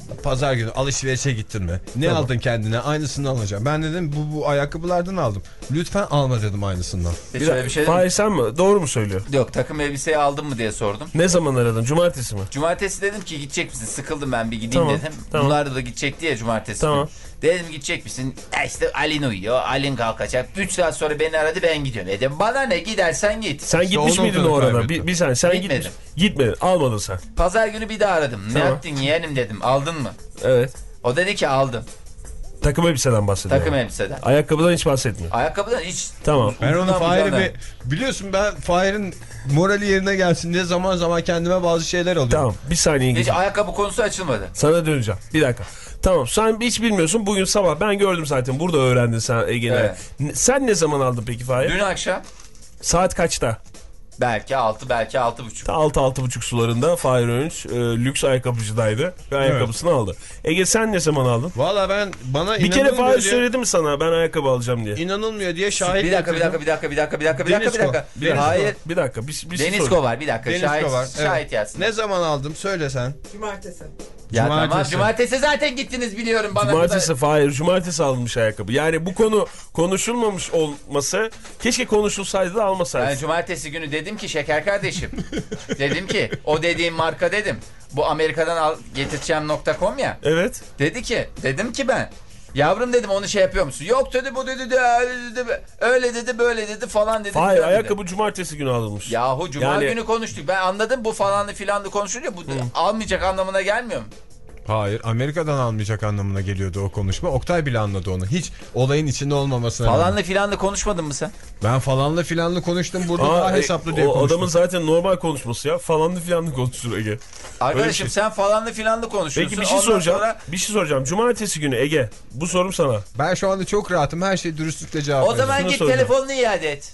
pazar günü alışverişe gittin mi? Ne Tamam. aldın kendine? Aynısını alacağım. Ben dedim bu, bu ayakkabılardan aldım. Lütfen alma dedim aynısından. Hiç öyle bir şey değil mi? Fahir sen mi? Doğru mu söylüyor? Yok, takım elbiseyi aldın mı diye sordum. Ne zaman aradın? Cumartesi mi? Cumartesi dedim ki gidecek misin? Sıkıldım ben, bir gideyim Tamam, dedim. tamam. Bunlar da gidecekti ya cumartesi. Tamam. günü. Dedim gidecek misin? E işte Alin uyuyor. Alin kalkacak. üç saat sonra beni aradı, ben gidiyorum. Dedim bana ne, gidersen git. Sen gitmiş o miydin o noktada arada? kaybettim. Bir, bir saniye sen Gitmedim. gitmiş. Gitmedin. Almadın sen. Pazar günü bir daha aradım. Ne Tamam. yaptın yeğenim dedim. Aldın mı? Evet. O dedi ki aldım. Takım elbiseden bahsediyor. Takım elbiseden. Ayakkabıdan hiç bahsetmiyor. Ayakkabıdan hiç. Tamam. Ben onu Ucundan Fahir'e bucağına. bir... Biliyorsun ben Fahir'in morali yerine gelsin diye zaman zaman kendime bazı şeyler alıyorum. Tamam. Bir saniye Hiç gideceğim. ayakkabı konusu açılmadı. Sana döneceğim. Bir dakika. Tamam, sen hiç bilmiyorsun. Bugün sabah ben gördüm zaten. Burada öğrendin sen Ege'den. Evet. Ne- Sen ne zaman aldın peki Fahir? Dün akşam Saat kaçta? belki altı, belki altı buçuk. altı altı buçuk sularında Fahir Öğünç e, lüks ayakkabıcıdaydı ve ayakkabısını aldı. Ege sen ne zaman aldın? Valla ben bana Bir kere inanılmıyor Fahir diye, söyledi mi sana ben ayakkabı alacağım diye? inanılmıyor diye şahit Bir dakika, bir getirdim. dakika, bir dakika, bir dakika, bir dakika, bir dakika, bir Denisko. dakika. Bir dakika. Hayır. Bir dakika. Bir, bir şey Denisko sorayım. var, bir dakika. Denisko şahit, var. Evet. şahit yazsın. Ne zaman aldım söyle sen. Cumartesi. Ya Cumartesi. tamam, cumartesi zaten gittiniz biliyorum bana. Cumartesi kadar. Fahir, cumartesi alınmış ayakkabı. Yani bu konu konuşulmamış olması keşke konuşulsaydı da almasaydı. Ben cumartesi günü dedim ki şeker kardeşim. Dedim ki o dediğim marka dedim. Bu Amerika'dan al getireceğim nokta com ya. Evet. Dedi ki, dedim ki ben. Yavrum dedim, onu şey yapıyor musun? Yok dedi, bu dedi, de, öyle dedi, öyle dedi, böyle dedi falan dedi. Fahir filan dedi. ayakkabı cumartesi günü alınmış. Yahu cuma Yani- günü konuştuk. Ben anladım, bu falanlı filanlı konuşuluyor. Bu almayacak anlamına gelmiyor mu? Hayır, Amerika'dan almayacak anlamına geliyordu o konuşma. Oktay bile anladı onu. Hiç olayın içinde olmamasına rağmen. Falanlı filanlı konuşmadın mı sen? Ben falanla filanlı konuştum, burada Aa, daha e, hesaplı diye o konuştum. adamın zaten normal konuşması ya. Falanlı filanlı konuşur Ege. Arkadaşım şey. sen falanlı filanlı konuşuyorsun. Peki bir şey Ondan soracağım. sonra- Bir şey soracağım. Cumartesi günü Ege. Bu sorum sana. Ben şu anda çok rahatım, her şeyi dürüstlükle cevap O veriyorum. zaman Şunu git soracağım. telefonunu iade et.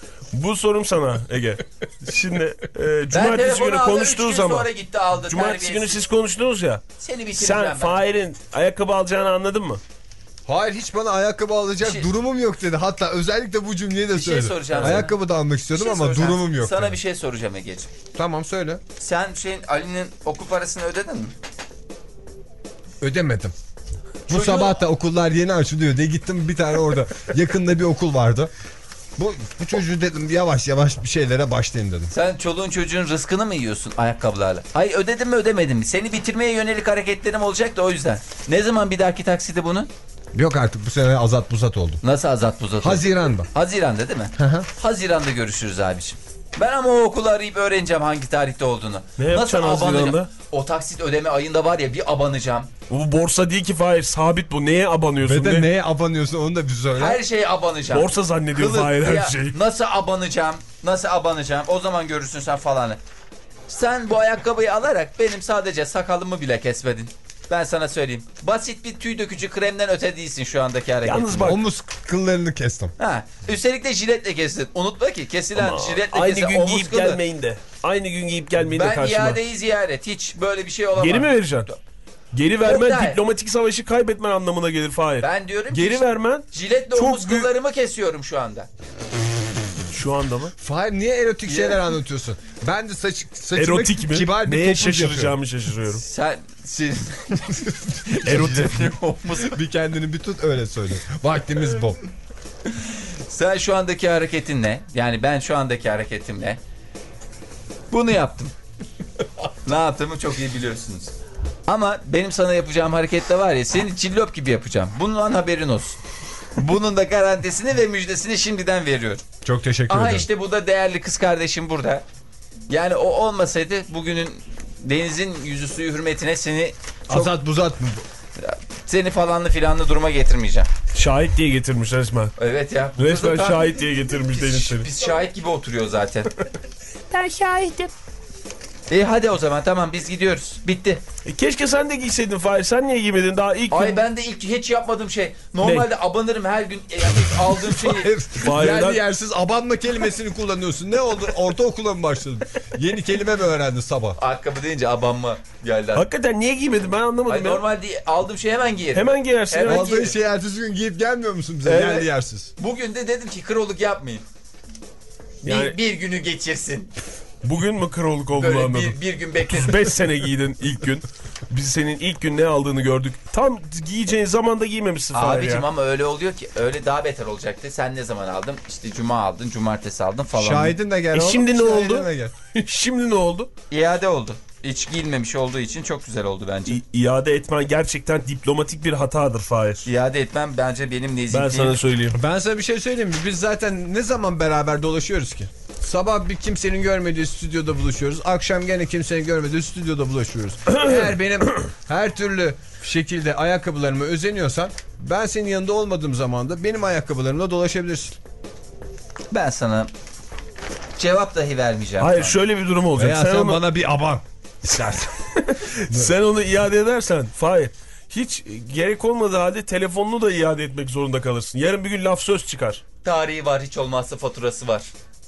Bu sorum sana Ege. Şimdi e, Ben cumartesi telefonu günü aldım, üç konuştuğu gün zaman. sonra gitti aldı. Cumartesi günü terbiyesiz. siz konuştunuz ya. Seni bitireceğim Sen ben. Fahir'in ayakkabı alacağını anladın mı? Hayır, hiç bana ayakkabı alacak Bir şey- durumum yok dedi. Hatta özellikle bu cümleyi de şey söyledi. soracağım sana. Ayakkabı da almak istiyordum Bir şey ama soracağım. durumum yok Sana dedi. bir şey soracağım Ege'ciğim. Tamam söyle. Sen şeyin Ali'nin okul parasını ödedin mi? Ödemedim. Bu Çocuğu- sabah da okullar yeni açılıyor diye gittim, bir tane orada yakında bir okul vardı. Bu, bu çocuğu dedim yavaş yavaş bir şeylere başlayayım dedim. Sen çoluğun çocuğun rızkını mı yiyorsun ayakkabılarla? Hayır, ödedin mi ödemedin mi? Seni bitirmeye yönelik hareketlerim olacak da o yüzden. Ne zaman bir dahaki taksidi bunun? Yok artık, bu sene azat buzat oldu. Nasıl azat buzat? Haziran'da. Haziran'da değil mi? hı. Haziran'da görüşürüz abiciğim. Ben ama o okulu arayıp öğreneceğim hangi tarihte olduğunu. Ne yapacaksın abanacağım? Haziran'da? O taksit ödeme ayında var ya, bir abanacağım. Bu borsa değil ki Fahir. Sabit bu. Neye abanıyorsun? Ve de Ne? neye abanıyorsun onu da bir söyle. Her şeye abanacağım. Borsa zannediyor Kılık, Fahir her ya, şeyi. Nasıl abanacağım? Nasıl abanacağım? O zaman görürsün sen falanı. Sen bu ayakkabıyı alarak benim sadece sakalımı bile kesmedin. Ben sana söyleyeyim. Basit bir tüy dökücü kremden öte değilsin şu andaki hareket. Yalnız bak. Omuz kıllarını kestim. Ha, üstelik de jiletle kestin. Unutma ki kesilen Ama jiletle aynı kesilen gün omuz giyip kılı. gelmeyin de. Aynı gün giyip gelmeyin de Ben karşıma. iadeyi ziyaret. Hiç böyle bir şey olamaz. Geri mi vereceksin? Geri vermen Oktay. diplomatik savaşı kaybetmen anlamına gelir Fahir. Ben diyorum Geri ki vermen jiletle çok omuz büyük- kıllarımı kesiyorum şu anda. şu anda mı? Fahir niye erotik şeyler anlatıyorsun? Ben de saç, saçıma Erotik mi? kibar bir Neye topuz yapıyorum. şaşıracağımı şaşırıyorum. Sen... Siz... Erotik. omuz... Bir kendini bir tut öyle söyle. Vaktimiz bol. Sen şu andaki hareketin ne? Yani ben şu andaki hareketimle bunu yaptım. Ne yaptığımı çok iyi biliyorsunuz. Ama benim sana yapacağım harekette var ya, seni cillop gibi yapacağım. Bundan haberin olsun. Bunun da garantisini ve müjdesini şimdiden veriyorum. Çok teşekkür Aha ederim. işte bu da değerli kız kardeşim burada. Yani o olmasaydı bugünün denizin yüzü suyu hürmetine seni çok, Azat buzat mı? seni falanlı filanlı duruma getirmeyeceğim. Şahit diye getirmiş resmen. Evet ya. Resmen Burada tam şahit diye getirmiş Deniz Biz, seni. biz şahit gibi oturuyor zaten. Ben şahidim. İyi hadi o zaman, tamam biz gidiyoruz. Bitti. E, keşke sen de giyseydin Fahir. Sen niye giymedin daha ilk Ay gün? ben de ilk hiç yapmadığım şey. Normalde abanırım her gün, e, yani ilk aldığım şeyi. Hayır. Fahir'den- Yerli yersiz abanma kelimesini kullanıyorsun. Ne oldu? Ortaokula mı başladın? Yeni kelime mi öğrendin sabah? Ayakkabı deyince abanma geldi. Hakikaten niye giymedin ben anlamadım Ay, ya. normalde aldığım şeyi hemen giyerim. Hemen giyersin. Hemen evet. Aldığın giyerim. şeyi ertesi gün giyip gelmiyor musun bize? Evet. Yerli yersiz. Bugün de dedim ki kroluk yapmayayım. Bir, Yani- bir günü geçirsin. Bugün mü krallık olduğunu Böyle anladım. bir, bir gün bekledim. otuz beş sene giydin ilk gün. Biz senin ilk gün ne aldığını gördük. Tam giyeceğin zamanda giymemişsin Fahir Abicim ya. ama öyle oluyor ki öyle daha beter olacaktı. Sen ne zaman aldın? İşte cuma aldın, cumartesi aldın falan. Şahidin de gel E oğlum. şimdi ne Şahidin oldu? de gel. Şimdi ne oldu? İade oldu. Hiç giyilmemiş olduğu için çok güzel oldu bence. İ iade etmen gerçekten diplomatik bir hatadır Fahir. İade etmem bence benim nezikliğim. Ben sana söyleyeyim. Ben sana bir şey söyleyeyim mi? Biz zaten ne zaman beraber dolaşıyoruz ki? Sabah bir kimsenin görmediği stüdyoda buluşuyoruz. Akşam gene kimsenin görmediği stüdyoda buluşuyoruz. Eğer benim her türlü şekilde ayakkabılarıma özeniyorsan ben senin yanında olmadığım zaman da benim ayakkabılarımla dolaşabilirsin. Ben sana cevap dahi vermeyeceğim. Hayır sana. şöyle bir durum olacak. Veya sen sen onu, bana bir aban istersen. sen onu iade edersen Fahir hiç gerek olmadığı halde telefonunu da iade etmek zorunda kalırsın. Yarın bir gün laf söz çıkar. Tarihi var, hiç olmazsa faturası var.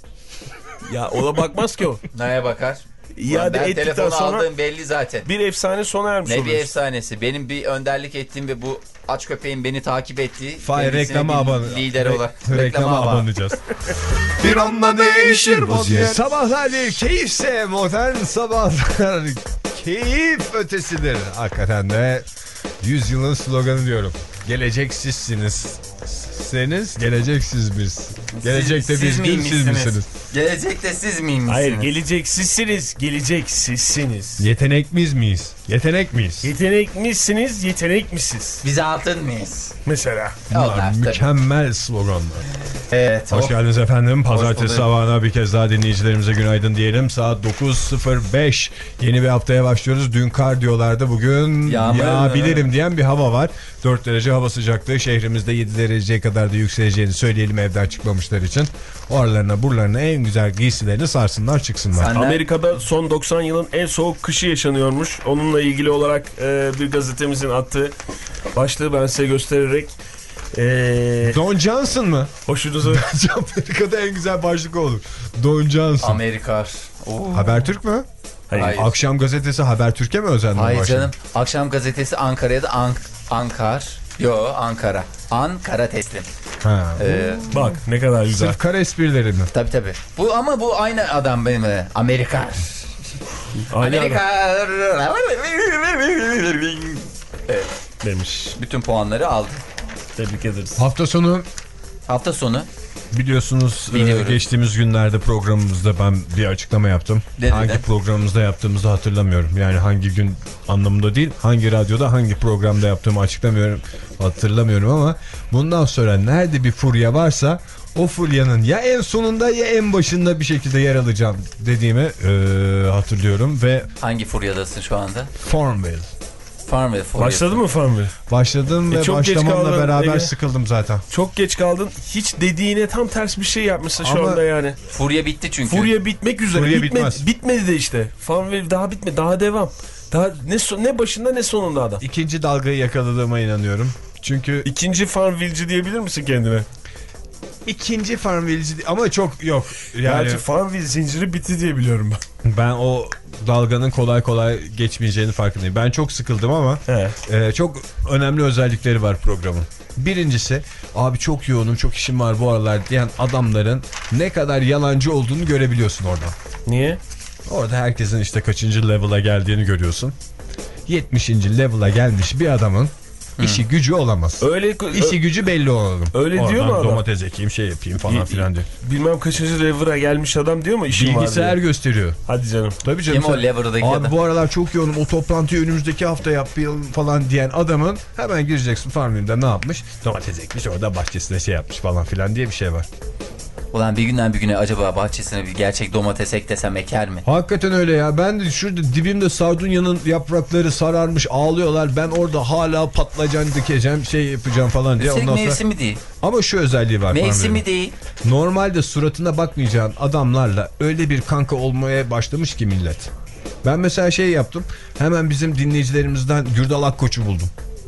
Ya ona bakmaz ki o. Neye bakar? İade ben ettikten telefonu sonra aldığım belli zaten. bir efsane sona ermiş Ne bir oluyorsun. efsanesi. Benim bir önderlik ettiğim ve bu aç köpeğin beni takip ettiği. Fahir kendisine reklama bir abanı. Lider olarak. Reklama abanacağız. Bir anda değişir vaziyet. Sabahlar değil, keyifse modern sabahlar. Keyif ötesidir. Hakikaten de yüzyılın sloganı diyorum. Gelecek sizsiniz. Seniz, gelecek siz biz. Gelecekte Siz- bir siz gün siz miymişsiniz? misiniz? Gelecekte siz miymişsiniz? Hayır, gelecek sizsiniz, gelecek sizsiniz. Yetenek miyiz miyiz? Yetenek miyiz? Yetenek misiniz, yetenek misiniz? Biz altın mıyız? Mesela. Bunlar Onlar tabii. mükemmel sloganlar. Evet. Hoş o- geldiniz efendim. Pazartesi bulduk. sabahına bir kez daha dinleyicilerimize günaydın diyelim. Saat dokuz sıfır beş. Yeni bir haftaya başlıyoruz. Dün kar diyorlardı. Bugün Yağmur. yağabilirim diyen bir hava var. dört derece hava sıcaklığı. Şehrimizde yedi dereceye kadar da yükseleceğini söyleyelim evden çıkmamışlar için. Oralarına buralarına en güzel giysilerini sarsınlar çıksınlar. Sen- Amerika'da son doksan yılın en soğuk kışı yaşanıyormuş. Onunla ilgili olarak e, bir gazetemizin attığı başlığı ben size göstererek e, Don Johnson mı? hoşunuza... Amerika'da en güzel başlık olur. Don Johnson. Amerika. Oo. Habertürk mü? Hayır. Hayır. Akşam gazetesi Habertürk'e mi özendi? Hayır başlık? canım. Akşam gazetesi Ankara'ya da Ank Ankar. Yo Ankara. Ankara teslim. Ha. Ee, Bak ne kadar güzel. Sırf kara esprileri mi? tabii tabii. Bu ama bu aynı adam benimle. Amerika. Aynı Amerika. Evet, demiş. bütün puanları aldı. Tebrik ederiz. Hafta sonu Hafta sonu biliyorsunuz e, Biliyorum. geçtiğimiz günlerde programımızda ben bir açıklama yaptım. Ne hangi dedin? programımızda yaptığımızı hatırlamıyorum. Yani hangi gün anlamında değil, hangi radyoda hangi programda yaptığımı açıklamıyorum, hatırlamıyorum ama bundan sonra nerede bir furya varsa o furyanın ya en sonunda ya en başında bir şekilde yer alacağım dediğimi e, hatırlıyorum ve hangi furyadasın şu anda? Farmville. Farmville furyası. Başladı mı Farmville? Başladım E, ve çok geç başlamamla kaldın beraber Ege. sıkıldım zaten. Çok geç kaldın. Hiç dediğine tam ters bir şey yapmışsın şu Ama- anda yani. Furya bitti çünkü. Furya bitmek üzere. Furya Bitmedi- bitmez. Bitmedi de işte. Farmville daha bitmedi. Daha devam. Daha ne, so ne başında ne sonunda adam. İkinci dalgayı yakaladığıma inanıyorum. Çünkü İkinci Farmville'ci diyebilir misin kendine? ikinci Farmville'ci ama çok yok. Yani Gerçi Farmville zinciri bitti diye biliyorum ben. ben o dalganın kolay kolay geçmeyeceğini farkındayım. Ben çok sıkıldım ama He. e, çok önemli özellikleri var programın. Birincisi, abi çok yoğunum, çok işim var bu aralar diyen adamların ne kadar yalancı olduğunu görebiliyorsun oradan. Niye? Orada herkesin işte kaçıncı level'a geldiğini görüyorsun. yetmişinci level'a gelmiş bir adamın işi gücü olamaz. Öyle İşi gücü belli olalım. Öyle Oradan diyor mu adam? domates ekeyim, şey yapayım falan Y- filan diyor. bilmem kaçıncı lever'a gelmiş adam diyor mu işim var Bilgisayar diye. gösteriyor. Hadi canım. Tabii canım. Kim o sen- lever'daki Abi adam? bu aralar çok yoğunum, o toplantıyı önümüzdeki hafta yapayım falan diyen adamın hemen gireceksin Farmville'de ne yapmış? Domates ekmiş, orada bahçesine şey yapmış falan filan diye bir şey var. Ulan bir günden bir güne acaba bahçesine bir gerçek domates ek desem eker mi? Hakikaten öyle ya. Ben de şurada dibimde sardunyanın yaprakları sararmış, ağlıyorlar. Ben orada hala patlıcan dikeceğim, şey yapacağım falan diye. Üstelik Ondan sonra... mevsimi değil. Ama şu özelliği var Mevsimi Farmville'in. değil. Normalde suratına bakmayacağın adamlarla öyle bir kanka olmaya başlamış ki millet. Ben mesela şey yaptım. Hemen bizim dinleyicilerimizden Gürdal Akkoç'u buldum.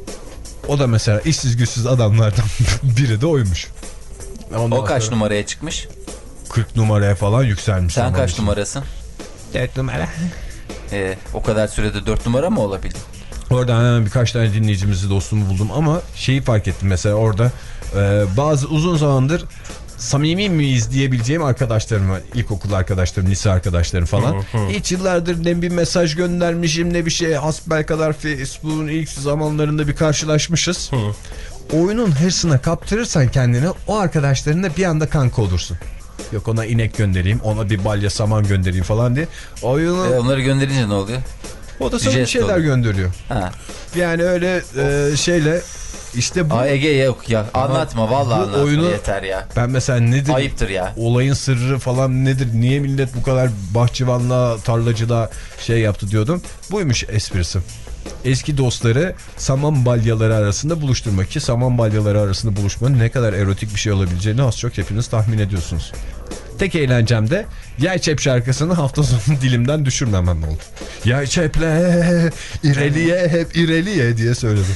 O da mesela işsiz güçsüz adamlardan biri de oymuş. Ondan O kaç sonra numaraya çıkmış? kırk numaraya falan yükselmiş. Sen zaman kaç için. numarasın? dört numara. Ee, o kadar sürede dört numara mı olabilir? Orada hemen birkaç tane dinleyicimizi, dostumu buldum ama şeyi fark ettim mesela orada e, bazı uzun zamandır samimi miyiz diyebileceğim arkadaşlarım var. İlkokul arkadaşlarım, lise arkadaşlarım falan. Hiç yıllardır ne bir mesaj göndermişim ne bir şey. Hasbelkader Facebook'un ilk zamanlarında bir karşılaşmışız. Oyunun hırsına kaptırırsan kendini, o arkadaşlarınla bir anda kanka olursun. Yok ona inek göndereyim, ona bir balya saman göndereyim falan diye. Oyunu... E, onları gönderince ne oluyor? O da sana bir şeyler oluyor. gönderiyor. Ha. Yani öyle e, şeyle işte bu... Aa, Ege yok ya, anlatma vallahi anlatma, oyunu, yeter ya. Ben mesela nedir? Ayıptır ya. Olayın sırrı falan nedir? Niye millet bu kadar bahçıvanla, tarlacıda şey yaptı diyordum. Buymuş esprisi. Eski dostları saman balyaları arasında buluşturmak, ki saman balyaları arasında buluşmanın ne kadar erotik bir şey olabileceğini az çok hepiniz tahmin ediyorsunuz. Tek eğlencem de Yay Çep şarkısını hafta sonu dilimden düşürmemem oldu. Yay çeple ireliye hep ireliye diye söyledim.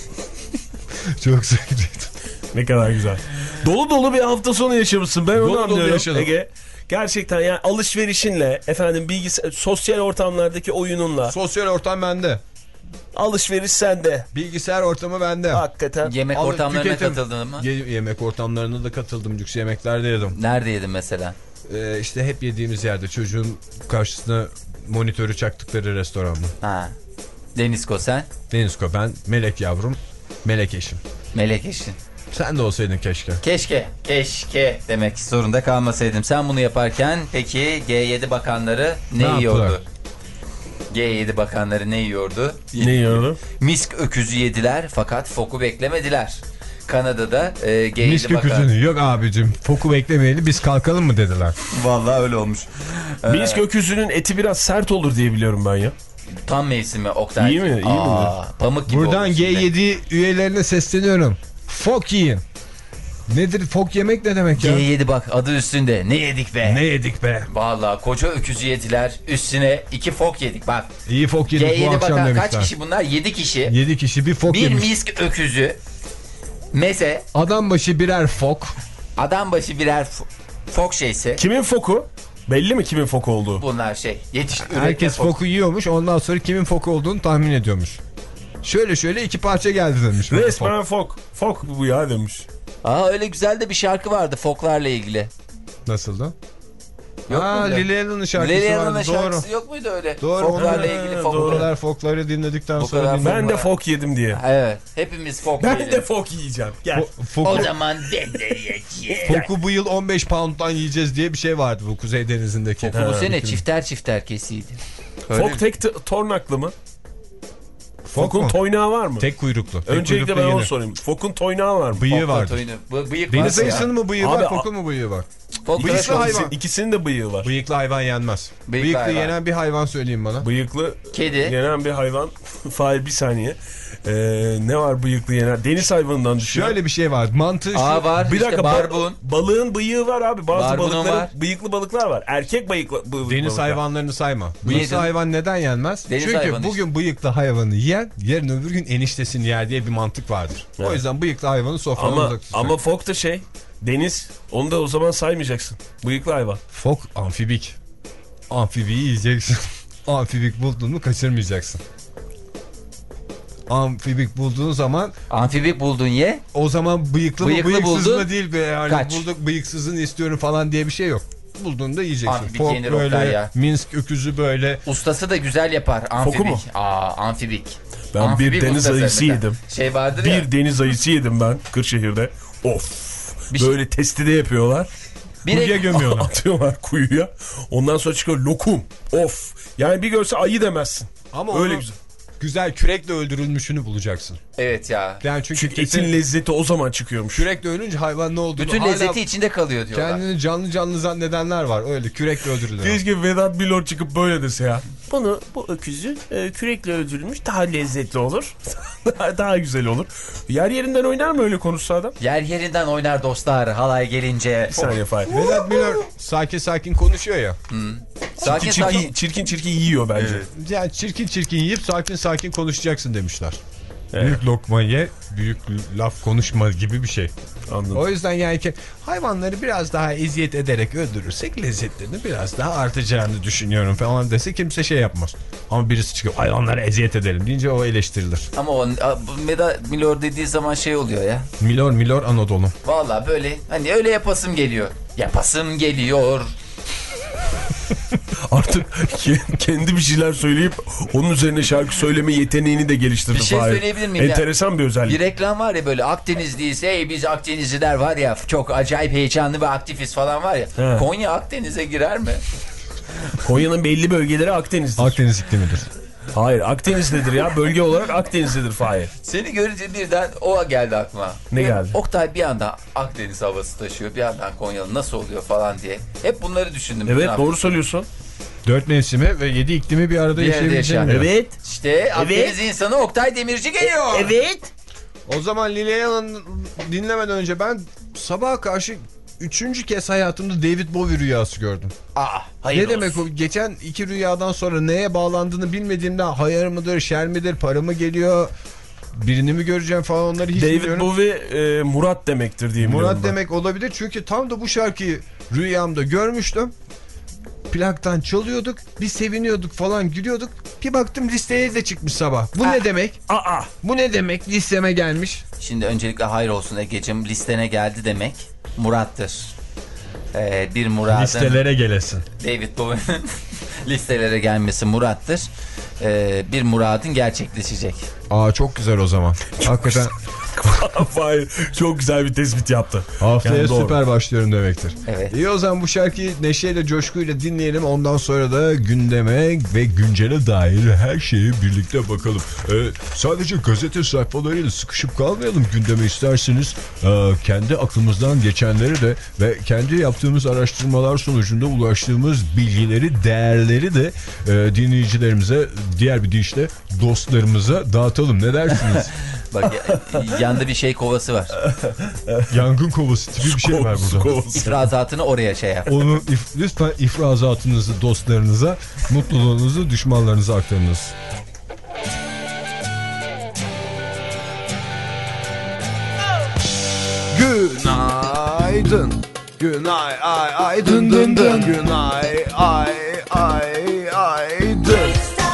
Çok zevkliydi. Ne kadar güzel. Dolu dolu bir hafta sonu yaşamışsın. Ben onu anlıyorum Ege. Gerçekten yani alışverişinle, efendim bilgisayar, sosyal ortamlardaki oyununla. Sosyal ortam bende. Alışveriş sende. Bilgisayar ortamı bende. Hakikaten. Yemek Al, ortamlarına tüketim. katıldın mı? Ye yemek ortamlarına da katıldım. Lüks yemeklerde yedim. Nerede yedin mesela? Ee, işte hep yediğimiz yerde. Çocuğun karşısına monitörü çaktıkları restoranda. Ha. Denizko sen? Denizko ben, Melek yavrum, Melek eşim. Melek eşin. Sen de olsaydın keşke. Keşke, keşke demek zorunda kalmasaydım. Sen bunu yaparken peki G yedi bakanları ne, ne yiyordu? Yaptılar? G yedi bakanları ne yiyordu? Ne yiyordu? Misk öküzü yediler fakat foku beklemediler. Kanada'da e, G yedi Misk bakan... öküzünü yok abicim, foku beklemeyeli biz kalkalım mı dediler. Vallahi öyle olmuş. Misk öküzünün eti biraz sert olur diye biliyorum ben ya. Tam mevsimi Oktay. İyi mi? İyi Aa, mi? Pamuk gibi. Buradan G yedi üyelerine sesleniyorum. Fok yiyin. Nedir fok yemek, ne demek ya? G yedi bak adı üstünde. Ne yedik be? Ne yedik be? Vallahi koca öküzü yediler. Üstüne iki fok yedik bak. İyi fok yedik G yedi bu akşam bakan demişler. Kaç kişi bunlar? yedi kişi. yedi kişi bir fok bir yemiş. Bir misk öküzü. Meze. Adam başı birer fok. Adam başı birer fok şeyse. Kimin foku? Belli mi kimin foku olduğu? Bunlar şey yetiş. Herkes fok. foku yiyormuş, ondan sonra kimin foku olduğunu tahmin ediyormuş. Şöyle şöyle iki parça geldi demiş. Resmen fok. Fok bu ya demiş. Aa öyle güzel de bir şarkı vardı foklarla ilgili. Nasıldı? Yok Aa, Lili Allen'ın şarkısı Lili vardı. Allen'ın Doğru. şarkısı yok muydu öyle? Doğru. Foklarla Onlar, ilgili foklar. foklar. Fokları dinledikten Bu sonra dinledim. Ben de fok yedim diye. Evet. Hepimiz fok Ben yiyelim. de fok yiyeceğim. Gel. Fo foku, O zaman ben de yiyeceğim. foku bu yıl on beş pound'dan yiyeceğiz diye bir şey vardı bu Kuzey Denizi'ndeki. Foku bu sene çifter çifter kesiydi. Öyle fok tek tornaklı mı? Fok Fokun mu? toynağı var mı? Tek kuyruklu. Tek Öncelikle kuyruklu ben yeni. onu sorayım. Fokun toynağı var mı? Bıyığı vardı. Deniz ayısının mı bıyığı Abi, var, fokun mu bıyığı var? Fok Bıyıklı hayvan. İkisinin de bıyığı var. Bıyıklı hayvan yenmez. Bıyıklı Bıyıklı hayvan. yenen bir hayvan söyleyeyim bana. Bıyıklı kedi. yenen bir hayvan. Fahir bir saniye. Ee, ne var bıyıklı yenen? Deniz hayvanından düşüyor. Şöyle bir şey var. Mantığı şu. Aa var Bir işte dakika, barbun. Balığın bıyığı var abi. Bazı Barbunun balıkların var. bıyıklı balıklar var. Erkek bıyıklı bıyıklı Deniz balıklar. hayvanlarını sayma. Bıyıklı Neydi? hayvan neden yenmez? Deniz Çünkü hayvanı bugün işte. bıyıklı hayvanı yiyen yarın öbür gün eniştesini yer diye bir mantık vardır. Evet. O yüzden bıyıklı hayvanı sofradan Ama, uzak tutacak. ama fok da şey, deniz. Onu da o zaman saymayacaksın. Bıyıklı hayvan. Fok amfibik. Amfibiyi yiyeceksin. Amfibik bulduğunu mu kaçırmayacaksın. Amfibik bulduğun zaman Amfibik buldun ye. o zaman bıyıklı, Bıyıklı mı bıyıksız buldun, mı değil be yani kaç. bulduk bıyıksızını istiyorum falan diye bir şey yok. Bulduğunda yiyeceksin. Amfibik Fok yenir Oktay böyle, ya. Minsk öküzü böyle. Ustası da güzel yapar amfibik. Foku mu? Aa amfibik. Ben Amfibik bir deniz ustası ayısı mesela. yedim. Şey vardır Bir ya. deniz ayısı yedim ben Kırşehir'de. Of. Bir şey- Böyle testi de yapıyorlar. Bir Kuyuya ek- gömüyorlar. Atıyorlar kuyuya. Ondan sonra çıkıyor lokum. Of. Yani bir görse ayı demezsin. Ama öyle onu güzel. güzel kürekle öldürülmüşünü bulacaksın. Evet ya. Yani çünkü, Çünkü kesin etin lezzeti o zaman çıkıyormuş. kürekle ölünce hayvan ne olduğunu Bütün hala lezzeti içinde kalıyor diyorlar. kendini canlı canlı zannedenler var. Öyle kürekle öldürülüyor. Keşke Vedat Milor çıkıp böyle dese ya. Bunu, bu öküzü e, kürekle öldürülmüş, daha lezzetli olur. daha, daha güzel olur. Yer yerinden oynar mı öyle konuşsa adam? Yer yerinden oynar dostlar halay gelince. Bir saniye Fahir. Vedat Milor sakin sakin konuşuyor ya. Sakin Çirkin, sakin. çirkin çirkin yiyor bence. Yani çirkin çirkin yiyip sakin sakin konuşacaksın demişler. Evet. Büyük lokma ye, büyük laf konuşma gibi bir şey. Anladım. O yüzden yani ki hayvanları biraz daha eziyet ederek öldürürsek lezzetlerini biraz daha artacağını düşünüyorum falan dese kimse şey yapmaz. Ama birisi çıkıyor hayvanlara eziyet edelim deyince o eleştirilir. Ama o Meda Milor dediği zaman şey oluyor ya. Milor Milor Anadolu. Valla böyle hani öyle yapasım geliyor. Yapasım geliyor. Artık kendi bir şeyler söyleyip onun üzerine şarkı söyleme yeteneğini de geliştirdi. Bir şey Fahir. söyleyebilir miyim? Enteresan ya? bir özellik. Bir reklam var ya böyle Akdenizliyiz. Hey biz Akdenizliler var ya çok acayip heyecanlı ve aktifiz falan var ya. He. Konya Akdeniz'e girer mi? Konya'nın belli bölgeleri Akdeniz'dir. Akdeniz iklimidir. Hayır Akdeniz'dedir ya. Bölge olarak Akdeniz'dedir Fahir. Seni görünce birden o geldi aklıma. Ne geldi? Oktay bir anda Akdeniz havası taşıyor. Bir yandan Konyalı nasıl oluyor falan diye. Hep bunları düşündüm. Evet doğru söylüyorsun. Dört mevsimi ve yedi iklimi bir arada Bir yerde yaşayabileceğim. yaşayan. Evet. İşte Akdeniz insanı Oktay Demirci geliyor. Evet. O zaman Lilian'ı dinlemeden önce ben sabaha karşı üçüncü kez hayatımda David Bowie rüyası gördüm. Aa, hayır Ne olsun. demek o? Geçen iki rüyadan sonra neye bağlandığını bilmediğimden hayır mıdır, şer midir, para mı geliyor, birini mi göreceğim falan onları hiç David bilmiyorum. Bowie e, Murat demektir diye biliyorum Murat ben. demek olabilir çünkü tam da bu şarkıyı rüyamda görmüştüm. Plaktan çalıyorduk, biz seviniyorduk falan gülüyorduk. Bir baktım listeye de çıkmış sabah. Bu ne demek? Aa. Bu ne demek? Listeme gelmiş. Şimdi öncelikle hayır olsun Ege'cim listene geldi demek Murat'tır. Ee, bir Murat'ın Listelere gelesin. David Bowie'nin listelere gelmesi Murat'tır. Ee, bir muradın gerçekleşecek. Aa çok güzel o zaman. Hakikaten Hayır, çok güzel bir tespit yaptı. haftaya Yani doğru. süper başlıyorum demektir. Evet. İyi o zaman bu şarkıyı neşeyle, coşkuyla dinleyelim. Ondan sonra da gündeme ve güncele dair her şeye birlikte bakalım. Ee, sadece gazete sayfalarıyla sıkışıp kalmayalım gündeme isterseniz. Ee, kendi aklımızdan geçenleri de ve kendi yaptığımız araştırmalar sonucunda ulaştığımız bilgileri, değerleri de e, dinleyicilerimize, diğer bir deyişle dostlarımıza dağıtalım. Ne dersiniz? Bak ya, yanda bir şey kovası var. Yangın kovası tipi bir şey var burada. Kovası. İfrazatını oraya şey yap. Onu if, lütfen ifrazatınızı dostlarınıza, mutluluğunuzu düşmanlarınıza aktarınız. Günaydın. Günay ay ay dın dın dın. Günay ay ay ay dın.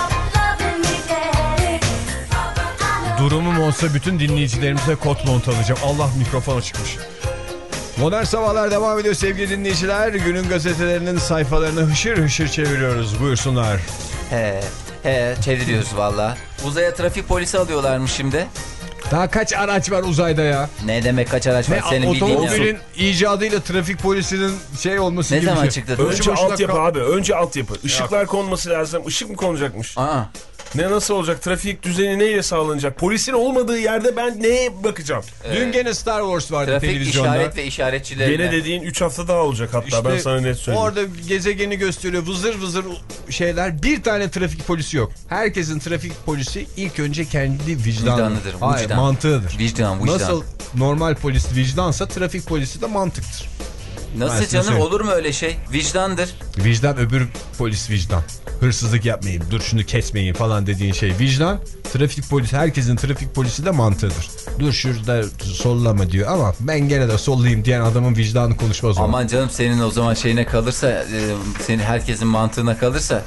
Durumum olsa bütün dinleyicilerimize kot mont alacağım. Allah mikrofona çıkmış. Modern Sabahlar devam ediyor sevgili dinleyiciler. Günün gazetelerinin sayfalarını hışır hışır çeviriyoruz. Buyursunlar. He, he çeviriyoruz valla. Uzaya trafik polisi alıyorlarmış şimdi. Daha kaç araç var uzayda ya? Ne demek kaç araç var Ne, senin bildiğin yok. otomobilin icadıyla trafik polisinin şey olması Ne gibi zaman bir şey. çıktı? Önce boşuna altyapı kal- abi. Önce altyapı. Işıklar konması lazım. Işık mı konacakmış? Aa, Ne nasıl olacak? Trafik düzeni neyle sağlanacak? Polisin olmadığı yerde ben neye bakacağım? Dün gene Star Wars vardı trafik televizyonda. işaret ve işaretçilerine. Gene dediğin üç hafta daha olacak hatta İşte ben sana net söyleyeyim. orada gezegeni gösteriyor vızır vızır şeyler. Bir tane trafik polisi yok. Herkesin trafik polisi ilk önce kendi vicdanı. Vicdanıdır, Hayır, vicdan. mantığıdır. Vicdan, vicdan. Nasıl normal polis vicdansa trafik polisi de mantıktır. Ben Nasıl size canım söyleyeyim. olur mu öyle şey? Vicdandır. Vicdan öbür polis vicdan. Hırsızlık yapmayın, dur şunu kesmeyin falan dediğin şey vicdan. Trafik polisi, herkesin trafik polisi de mantığıdır. Dur şurada sollama diyor ama ben gene de sollayayım diyen adamın vicdanı konuşmaz o. Aman canım senin o zaman şeyine kalırsa, e, senin herkesin mantığına kalırsa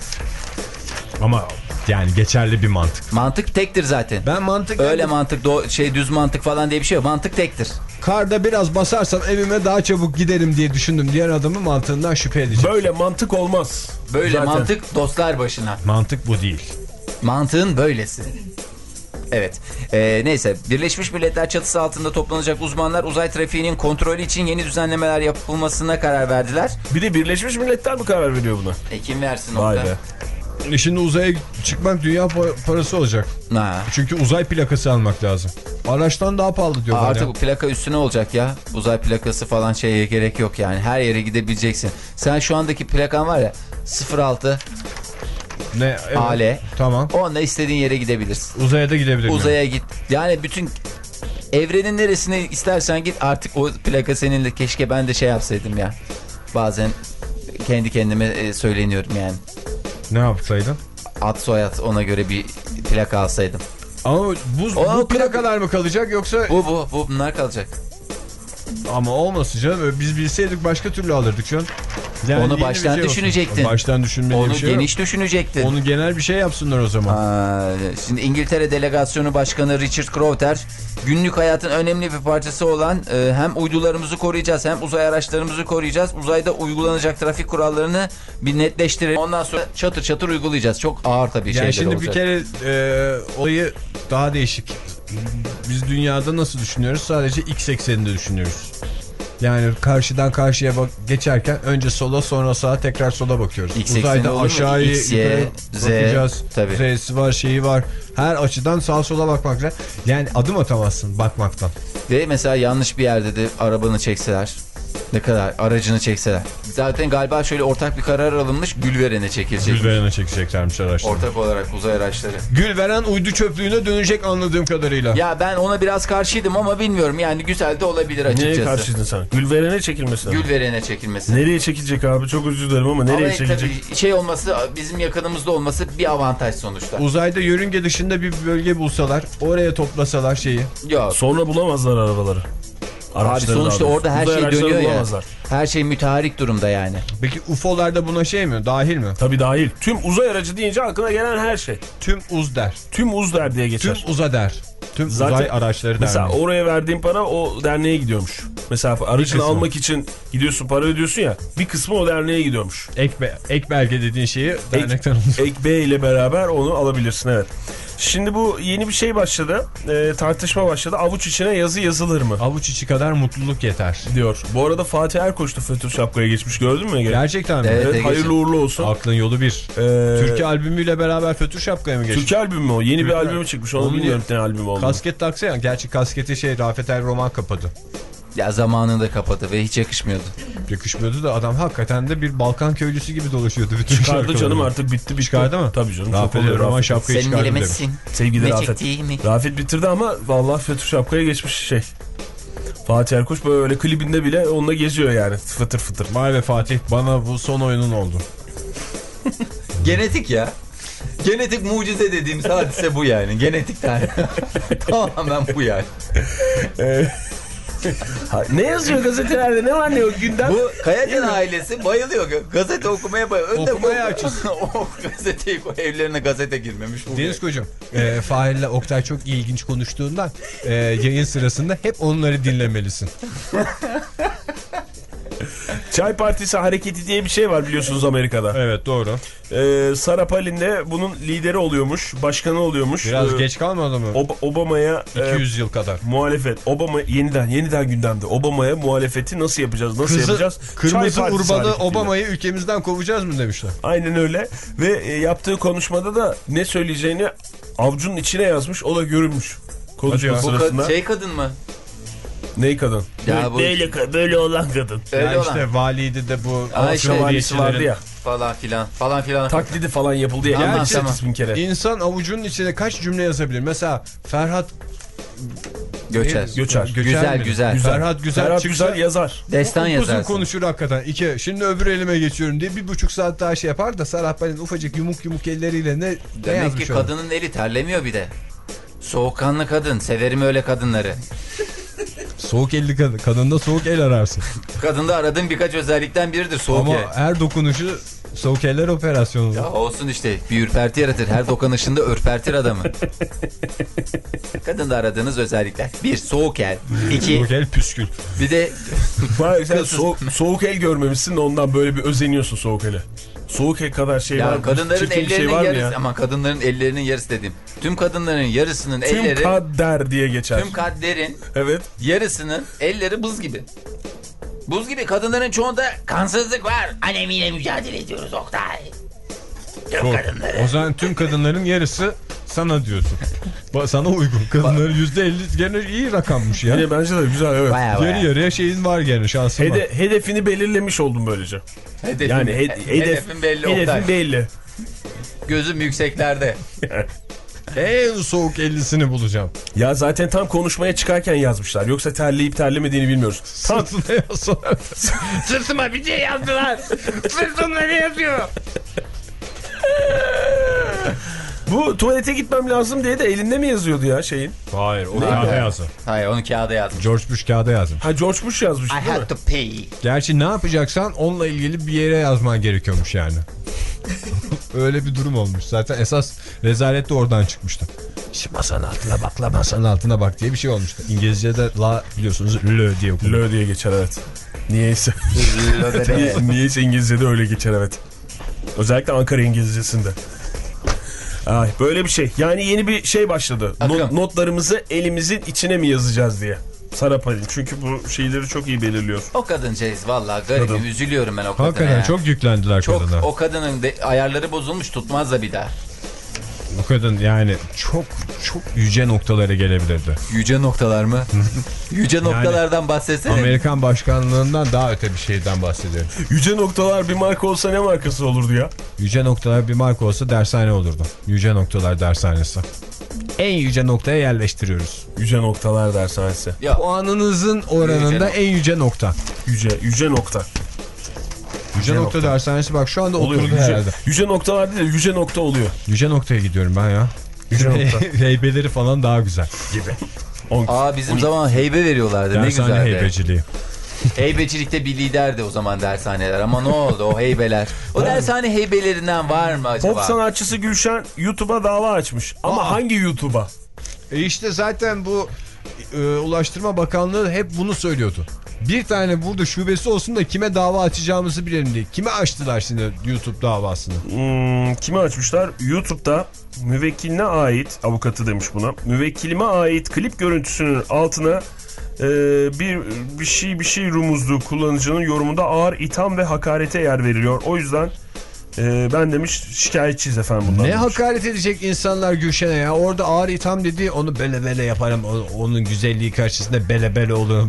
Ama yani geçerli bir mantık. mantık tektir zaten. Ben mantık Öyle mantık, do şey düz mantık falan diye bir şey yok. Mantık tektir. karda biraz basarsam evime daha çabuk giderim diye düşündüm diğer adamın mantığından şüphe edeceğim. Böyle mantık olmaz. Böyle Zaten. mantık dostlar başına. Mantık bu değil. Mantığın böylesi. Evet. Ee, neyse. Birleşmiş Milletler çatısı altında toplanacak uzmanlar uzay trafiğinin kontrolü için yeni düzenlemeler yapılmasına karar verdiler. Bir de Birleşmiş Milletler mi karar veriyor buna? E kim versin Vay orada? be. E şimdi uzaya çıkmak dünya pa- parası olacak. Ha. Çünkü uzay plakası almak lazım. Araçtan daha pahalı diyorlar Artık ya. bu plaka üstüne olacak ya. Uzay plakası falan şeye gerek yok yani. Her yere gidebileceksin. Sen şu andaki plakan var ya sıfır altı Ne? Evet. A L. Tamam. Onunla istediğin yere gidebilirsin. Uzaya da gidebilirim. Uzaya git. Yani bütün evrenin neresine istersen git. Artık o plaka seninle. Keşke ben de şey yapsaydım ya. Bazen kendi kendime e, söyleniyorum yani. Ne yapsaydın? Ad soyad ona göre bir plaka alsaydım. Ama buz O bu plaka- kadar mı kalacak yoksa... Bu bu bu bunlar kalacak. Ama olmasın canım. Biz bilseydik başka türlü alırdık şu an. Yani Onu yeni bir baştan şey olsun. düşünecektin. Baştan düşünmediğim Onu bir şey yok. geniş düşünecektin. Onu genel bir şey yapsınlar o zaman. Aa, şimdi İngiltere Delegasyonu Başkanı Richard Crowther günlük hayatın önemli bir parçası olan e, hem uydularımızı koruyacağız hem uzay araçlarımızı koruyacağız. Uzayda uygulanacak trafik kurallarını bir netleştirelim. Ondan sonra çatır çatır uygulayacağız. Çok ağır tabii şeyler Yani şimdi olacak. bir kere e, olayı daha değişik. Biz dünyada nasıl düşünüyoruz? Sadece X ekseninde düşünüyoruz. Yani karşıdan karşıya bak geçerken önce sola sonra sağa tekrar sola bakıyoruz. X ekseni Uzayda olur mu? aşağıya X, Y, yukarı Z, bakacağız. tabii. Z'si var, şeyi var. Her açıdan sağa sola bakmakla. Yani adım atamazsın bakmaktan. Ve mesela yanlış bir yerde de arabanı çekseler, ne kadar aracını çekseler. Zaten galiba şöyle ortak bir karar alınmış, Gülveren'e çekilecek. Gülveren'e çekeceklermiş araçları. Ortak olarak uzay araçları. Gülveren uydu çöplüğüne dönecek anladığım kadarıyla. Ya ben ona biraz karşıydım ama bilmiyorum yani güzel de olabilir açıkçası. Neye karşıydın sen? Gülveren'e çekilmesi. Gülveren'e çekilmesi. Nereye çekilecek abi? Çok özür dilerim ama nereye Ama çekilecek? tabii şey olması, bizim yakınımızda olması bir avantaj sonuçta. Uzayda yörünge dışında bir bölge bulsalar, oraya toplasalar şeyi. Yok. Sonra bulamazlar arabaları. Abi Araçları sonuçta daha orada her Uzay şey araçları dönüyor ya. bulamazlar. Her şey müteharik durumda yani. Peki U F O'lar da buna şey mi? Dahil mi? Tabii dahil. Tüm uzay aracı deyince aklına gelen her şey. Tüm uz der. Tüm uz der diye geçer. Tüm uza der. Tüm Zaten uzay araçları der. Mesela oraya verdiğin para o derneğe gidiyormuş. Mesela aracını kısmı. almak için gidiyorsun, para ödüyorsun ya. Bir kısmı o derneğe gidiyormuş. Ek, be, ek belge dediğin şeyi dernekten alıyorsun. Ek B ile beraber onu alabilirsin, evet. Şimdi bu yeni bir şey başladı. E, tartışma başladı. Avuç içine yazı yazılır mı? Avuç içi kadar mutluluk yeter. Diyor. Bu arada Fatih Erkoç da fötr şapkaya geçmiş, gördün mü Ege? Gerçekten mi? Evet. Evet, Ege. hayırlı uğurlu olsun. Aklın yolu bir. Ee, Türkiye albümüyle beraber fötr şapkaya mı geçti? Türkiye albümü mü o? Yeni bir Türkiye. albümü çıkmış. Onu Onun bilmiyorum ne albüm olduğunu. Kasket taksa ya. Gerçi kasketi şey Rafet El Roman kapadı. Ya zamanında kapadı ve hiç yakışmıyordu. Yakışmıyordu da adam hakikaten de bir Balkan köylüsü gibi dolaşıyordu. Bütün Çıkardı şarkıları. canım, artık bitti bitti. Çıkardı mı? Tabii canım. Rafet çok El oluyor Roman Rafet. şapkayı Sen çıkardı. bilemezsin. Sevgili Ne Rafet. çektiğimi. Rafet bitirdi ama vallahi fötr şapkaya geçmiş şey. Fatih Erkoç böyle klibinde bile onunla geziyor yani, fıtır fıtır. Vay be Fatih, bana bu son oyunun oldu. Genetik ya. Genetik mucize dediğimiz hadise bu yani. Genetikten. Tamamen bu yani. Ha, ne yazıyor gazetelerde, ne var ne yok gündem? Bu Kayacan ailesi bayılıyor. Gazete okumaya bayılıyor. Okumaya açız. O gazeteyi koy, evlerine gazete girmemiş. Bu Deniz Kocuğum, e, Fahir'le Oktay çok ilginç konuştuğundan e, yayın sırasında hep onları dinlemelisin. Çay Partisi hareketi diye bir şey var biliyorsunuz Amerika'da. Evet, doğru. Ee, Sarah Palin de bunun lideri oluyormuş, başkanı oluyormuş. Biraz Ee, geç kalmadı mı? Ob- Obama'ya iki yüz e, yıl kadar. muhalefet. Obama yeniden yeniden gündemde. Obama'ya muhalefeti nasıl yapacağız? Nasıl Kızı, yapacağız? kırmızı Çay Partisi urbalı hareketiyle. Obama'yı ülkemizden kovacağız mı demişler. Aynen öyle. Ve e, yaptığı konuşmada da ne söyleyeceğini avucunun içine yazmış. O da görünmüş. Konuşma Hadi ya. Bu sırasında. ka- şey kadın mı? Ney kadın? Ya bu Böyle, böyle olan kadın. öyle Ya olan. işte valiydi de bu Aa, işte valisi vardı ya. Falan filan. Falan filan. Taklidi falan yapıldı ya. Tamam, Gerçi tamam. bin kere. İnsan avucunun içine kaç cümle yazabilir? Mesela Ferhat Göçer. Göçer. Güzel, mi? güzel. Ferhat Güzel Ferhat çıksa Güzel yazar. Destan uzun yazarsın. konuşur hakikaten. İki, şimdi öbür elime geçiyorum diye bir buçuk saat daha şey yapar da Sarah Palin ufacık yumuk yumuk elleriyle ne, ne Demek yazmış ki ona? kadının eli terlemiyor bir de. Soğukkanlı kadın. Severim öyle kadınları. Soğuk elli kadın. Kadında soğuk el ararsın. Kadında aradığım birkaç özellikten biridir soğuk Ama el. her dokunuşu soğuk eller operasyonu. Ya olsun işte, bir ürperti yaratır. Her dokunuşunda ürpertir adamı. Kadında aradığınız özellikler. Bir, soğuk el. İki, Soğuk el püskül. bir de Vay, sen soğuk, soğuk el görmemişsin de ondan böyle bir özeniyorsun soğuk ele. Soğuk el kadar şey var ya mı? kadınların Çirkin bir ellerinin şey var mı yarısı, ya? ama kadınların ellerinin yarısı dedim. Tüm kadınların yarısının Tüm elleri, kadder diye geçer. tüm kadderin Evet. yarısının elleri buz gibi. Buz gibi. Kadınların çoğunda kansızlık var. Anemiyle mücadele ediyoruz Oktay. Tüm kadınları. O zaman tüm kadınların yarısı sana diyorsun. Ba- Sana uygun. Kadınların yüzde elli gene iyi rakammış ya. Yine bence de güzel, evet. Baya baya. Yarı yarıya şeyin var gene, şansın var. Hede, hedefini belirlemiş oldum böylece. Hedefim, Yani he- hedef, hedefim belli hedefin Oktay. belli. Gözüm yükseklerde. En soğuk ellisini bulacağım. Ya zaten tam konuşmaya çıkarken yazmışlar. Yoksa terleyip terlemediğini bilmiyoruz. Tam Sırtına yazsalar. sırtıma bir şey yazdılar. Sırtımda ne yazıyor? Bu tuvalete gitmem lazım diye de elinde mi yazıyordu ya şeyin? Hayır, o kağıda yazdı. Hayır, onu kağıda yazmış. George Bush kağıda yazdı. Ha, George Bush yazmış I değil mi? had to pay. Gerçi ne yapacaksan onunla ilgili bir yere yazman gerekiyormuş yani. Öyle bir durum olmuş. Zaten esas rezalet de oradan çıkmıştı. Şimdi masanın altına bak la masanın altına bak diye bir şey olmuştu. İngilizce'de la biliyorsunuz lö diye okunuyor. Lö diye geçer, evet. Niyeyse. Niye, niyeyse İngilizce'de öyle geçer, evet. Özellikle Ankara İngilizcesinde. Ay, böyle bir şey. Yani yeni bir şey başladı. Not, notlarımızı elimizin içine mi yazacağız diye. Sarap Halil. Çünkü bu şeyleri çok iyi belirliyor. O kadıncağız vallahi garibim. Kadın. Üzülüyorum ben o kadına. Hakikaten ya. çok yüklendiler Çok, kadına. o kadının de, ayarları bozulmuş, tutmaz da bir daha. Bu kadın yani çok çok yüce noktalara gelebilirdi. Yüce noktalar mı? Yüce noktalardan bahsetsene. Amerikan başkanlığından daha öte bir şeyden bahsediyorum. Yüce Noktalar bir marka olsa ne markası olurdu ya? Yüce noktalar bir marka olsa dershane olurdu. Yüce noktalar dershanesi. En yüce noktaya yerleştiriyoruz. Yüce Noktalar dershanesi. Ya, Puanınızın oranında Yüce en yüce nokta. Yüce, yüce nokta. Yüce nokta, nokta dershanesi bak şu anda Oluyor. oturdu Yüce, herhalde. yüce Noktalar değil de Yüce Nokta oluyor. Yüce noktaya gidiyorum ben ya. Yüce Nokta. Heybeleri falan daha güzel. Gibi. aa bizim zaman heybe veriyorlardı. Ne Dershane güzeldi. heybeciliği. Heybecilikte bir liderdi o zaman dershaneler. Ama ne oldu o heybeler? O dershane heybelerinden var mı acaba? Pop sanatçısı Gülşen YouTube'a dava açmış. Ama Aa. hangi YouTube'a? E işte zaten bu e, Ulaştırma Bakanlığı hep bunu söylüyordu. Bir tane burada şubesi olsun da kime dava açacağımızı bilelim diye. Kime açtılar şimdi YouTube davasını? Hmm, kime açmışlar? YouTube'da müvekkiline ait, avukatı demiş buna, müvekkilime ait klip görüntüsünün altına e, bir bir şey bir şey rumuzlu kullanıcının yorumunda ağır itham ve hakarete yer veriliyor. O yüzden e, ben demiş şikayetçiyiz efendim bundan. Ne demiş. hakaret edecek insanlar Gülşen'e ya? Orada ağır itham dedi, onu bele bele yaparım. O- Onun güzelliği karşısında bele bele olurum.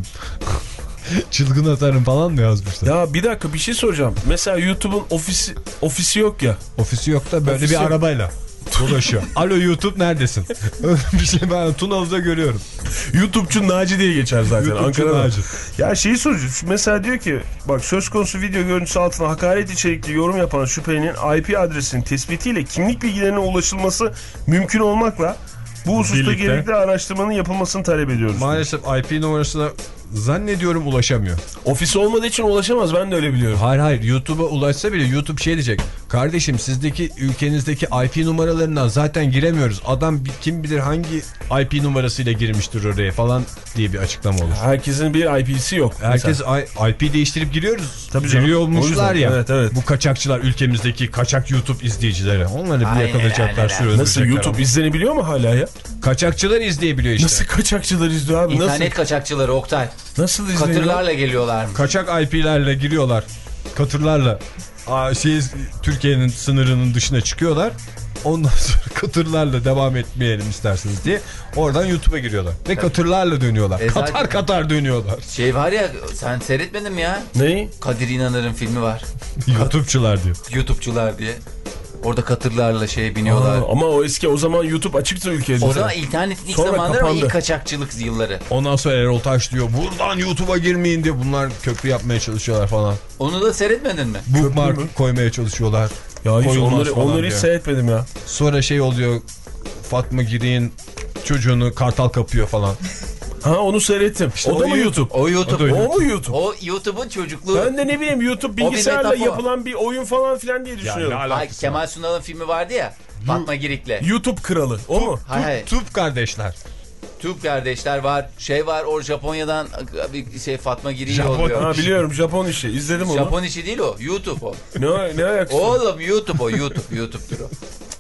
Çılgın atarım falan mı yazmışlar? Ya bir dakika, bir şey soracağım. Mesela YouTube'un ofisi ofisi yok ya. Ofisi yok da böyle Ofisi bir yok. arabayla dolaşıyor. Alo YouTube neredesin? Öyle bir şey ben Tunalı'da görüyorum. YouTube'cu Naci diye geçer zaten YouTube'cu Ankara'da. Naci. Ya şeyi soracağım. Mesela diyor ki bak, söz konusu video görüntüsü altına hakaret içerikli yorum yapan şüphelinin I P adresinin tespitiyle kimlik bilgilerine ulaşılması mümkün olmakla bu hususta Birlikte. gerekli araştırmanın yapılmasını talep ediyoruz. Maalesef I P numarasına zannediyorum ulaşamıyor. Ofisi olmadığı için ulaşamaz, ben de öyle biliyorum. Hayır hayır, YouTube'a ulaşsa bile YouTube şey diyecek. Kardeşim sizdeki ülkenizdeki I P numaralarından zaten giremiyoruz. Adam kim bilir hangi I P numarasıyla girmiştir oraya falan diye bir açıklama olur. Herkesin bir I P'si yok. Herkes I- IP değiştirip giriyoruz. Tabii canım. Giriyor O olmuşlar yüzden, ya. evet, evet. Bu kaçakçılar, ülkemizdeki kaçak YouTube izleyicileri. Onları bir Aynen, yakalayacaklar, aynen. sürüyor. Nasıl YouTube izlenebiliyor mu hala ya? Kaçakçılar izleyebiliyor işte. Nasıl kaçakçılar izliyor abi? İnternet Nasıl? kaçakçıları Oktay. Nasıl izleniyor? Katırlarla geliyorlar. Kaçak I P'lerle giriyorlar. Katırlarla. Aa, şey, Türkiye'nin sınırının dışına çıkıyorlar. Ondan sonra katırlarla devam etmeyelim isterseniz diye oradan YouTube'a giriyorlar. Ve katırlarla dönüyorlar. E zaten- Katar katar dönüyorlar. Şey var ya, sen seyretmedin mi ya? Neyi? Kadir İnanır'ın filmi var. YouTube'çular diyor. YouTube'cular diye. Orada katırlarla şeye biniyorlar. Aa, ama o eski, o zaman YouTube açıktı ülkede. O zaman internetin ilk Sonra zamanları ama kapandı. ilk kaçakçılık yılları. Ondan sonra Erol Taş diyor buradan YouTube'a girmeyin diye, bunlar köprü yapmaya çalışıyorlar falan. Onu da seyretmedin mi? Bookmark koymaya çalışıyorlar. Ya hiç Koyulmaz onları, falan onları hiç diye. seyretmedim ya. Sonra şey oluyor, Fatma Giri'nin çocuğunu kartal kapıyor falan. Ha, onu seyrettim. İşte o da o mı YouTube? O YouTube. O da O mu YouTube? O YouTube'un çocukluğu. Ben de ne bileyim, YouTube bilgisayarla metafor. yapılan bir oyun falan filan diye düşünüyorum. Ay, Kemal Sunal'ın filmi vardı ya. Fatma Girik'le. YouTube kralı. O mu? Hayır hayır. Tube kardeşler. Türk kardeşler var. Şey var, o Japonya'dan bir şey Fatma Girik'i Japon- yolluyor. Ha, biliyorum, Japon işi. İzledim onu. Japon işi değil o. YouTube o. Ne, ne alakası? Oğlum YouTube o. YouTube. YouTube'dur o.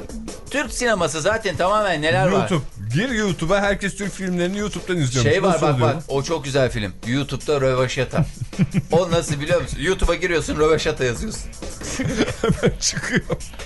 Türk sineması zaten tamamen neler var. YouTube. Gir YouTube'a, herkes Türk filmlerini YouTube'dan izliyor. Şey var Nasıl bak oluyor bak, o çok güzel film. YouTube'da rövaşata. O nasıl biliyor musun? YouTube'a giriyorsun, rövaşata yazıyorsun. bu? Çıkıyor.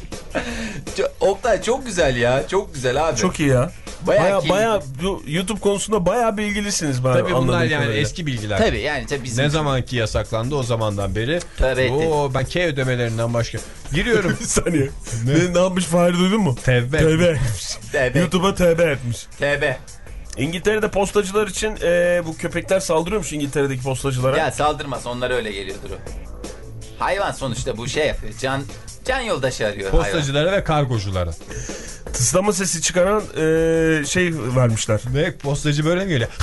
Oktay çok güzel ya. Çok güzel abi. Çok iyi ya. Bayağı Baya keyifli. baya bu YouTube konusunda bayağı bilgilisiniz bana. Tabii bunlar anladığım yani kadarıyla. eski bilgiler. Tabii yani tabii bizim. Ne zamanki yasaklandı o zamandan beri. Tabii. Oo, ben K ödemelerinden başka. Giriyorum. Bir saniye. ne, ne yapmış Fahir, duydun mu? Tevbe. Tevbe. T B. YouTube'a tevbe etmiş. T B. İngiltere'de postacılar için e, bu köpekler saldırıyormuş İngiltere'deki postacılara. Ya saldırmaz, onlar öyle geliyordur o. Hayvan sonuçta bu şey yapıyor. Can can yoldaşı arıyor hayvan. Postacılara ve kargoculara. tıslama sesi çıkaran e, şey vermişler. Ne postacı böyle mi geliyor?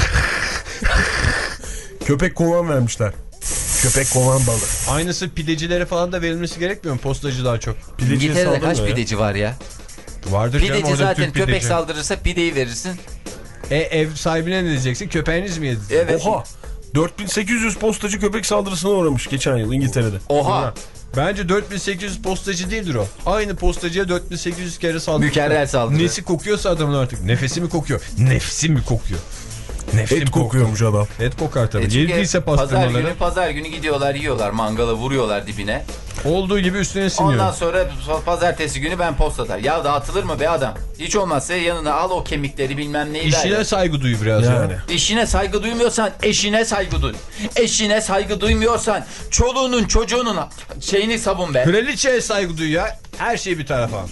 Köpek kovan vermişler. Köpek kovan balı. Aynısı pidecilere falan da verilmesi gerekmiyor mu? Postacı daha çok. Pideciye İngiltere'de kaç saldırmıyor ya. pideci var ya? Vardır canım Pideci orada zaten Türk köpek pideci. saldırırsa pideyi verirsin. E, ev sahibine ne diyeceksin? Köpeğiniz mi yedi? Evet. Oha. dört bin sekiz yüz postacı köpek saldırısına uğramış geçen yıl İngiltere'de. Oha. Bence dört bin sekiz yüz postacı değildir o. Aynı postacıya dört bin sekiz yüz kere saldırıyor. Mükerrer saldırı. Nesi kokuyorsa adamın artık. Nefesi mi kokuyor? Nefsi mi kokuyor? Nefsi Et mi kokuyormuş adam. Et kokar tabii. E çünkü Yediyse pazar pastırmaları. günü pazar günü gidiyorlar yiyorlar mangala vuruyorlar dibine. Olduğu gibi üstüne siniyor. Ondan sonra pazartesi günü ben postada. Ya dağıtılır mı be adam? Hiç olmazsa yanına al o kemikleri bilmem neyi ver. İşine saygı duy biraz Yani. yani. İşine saygı duymuyorsan eşine saygı duy. Eşine saygı duymuyorsan çoluğunun çocuğunun şeyini savun be. Kraliçeye saygı duy ya. Her şey bir tarafa.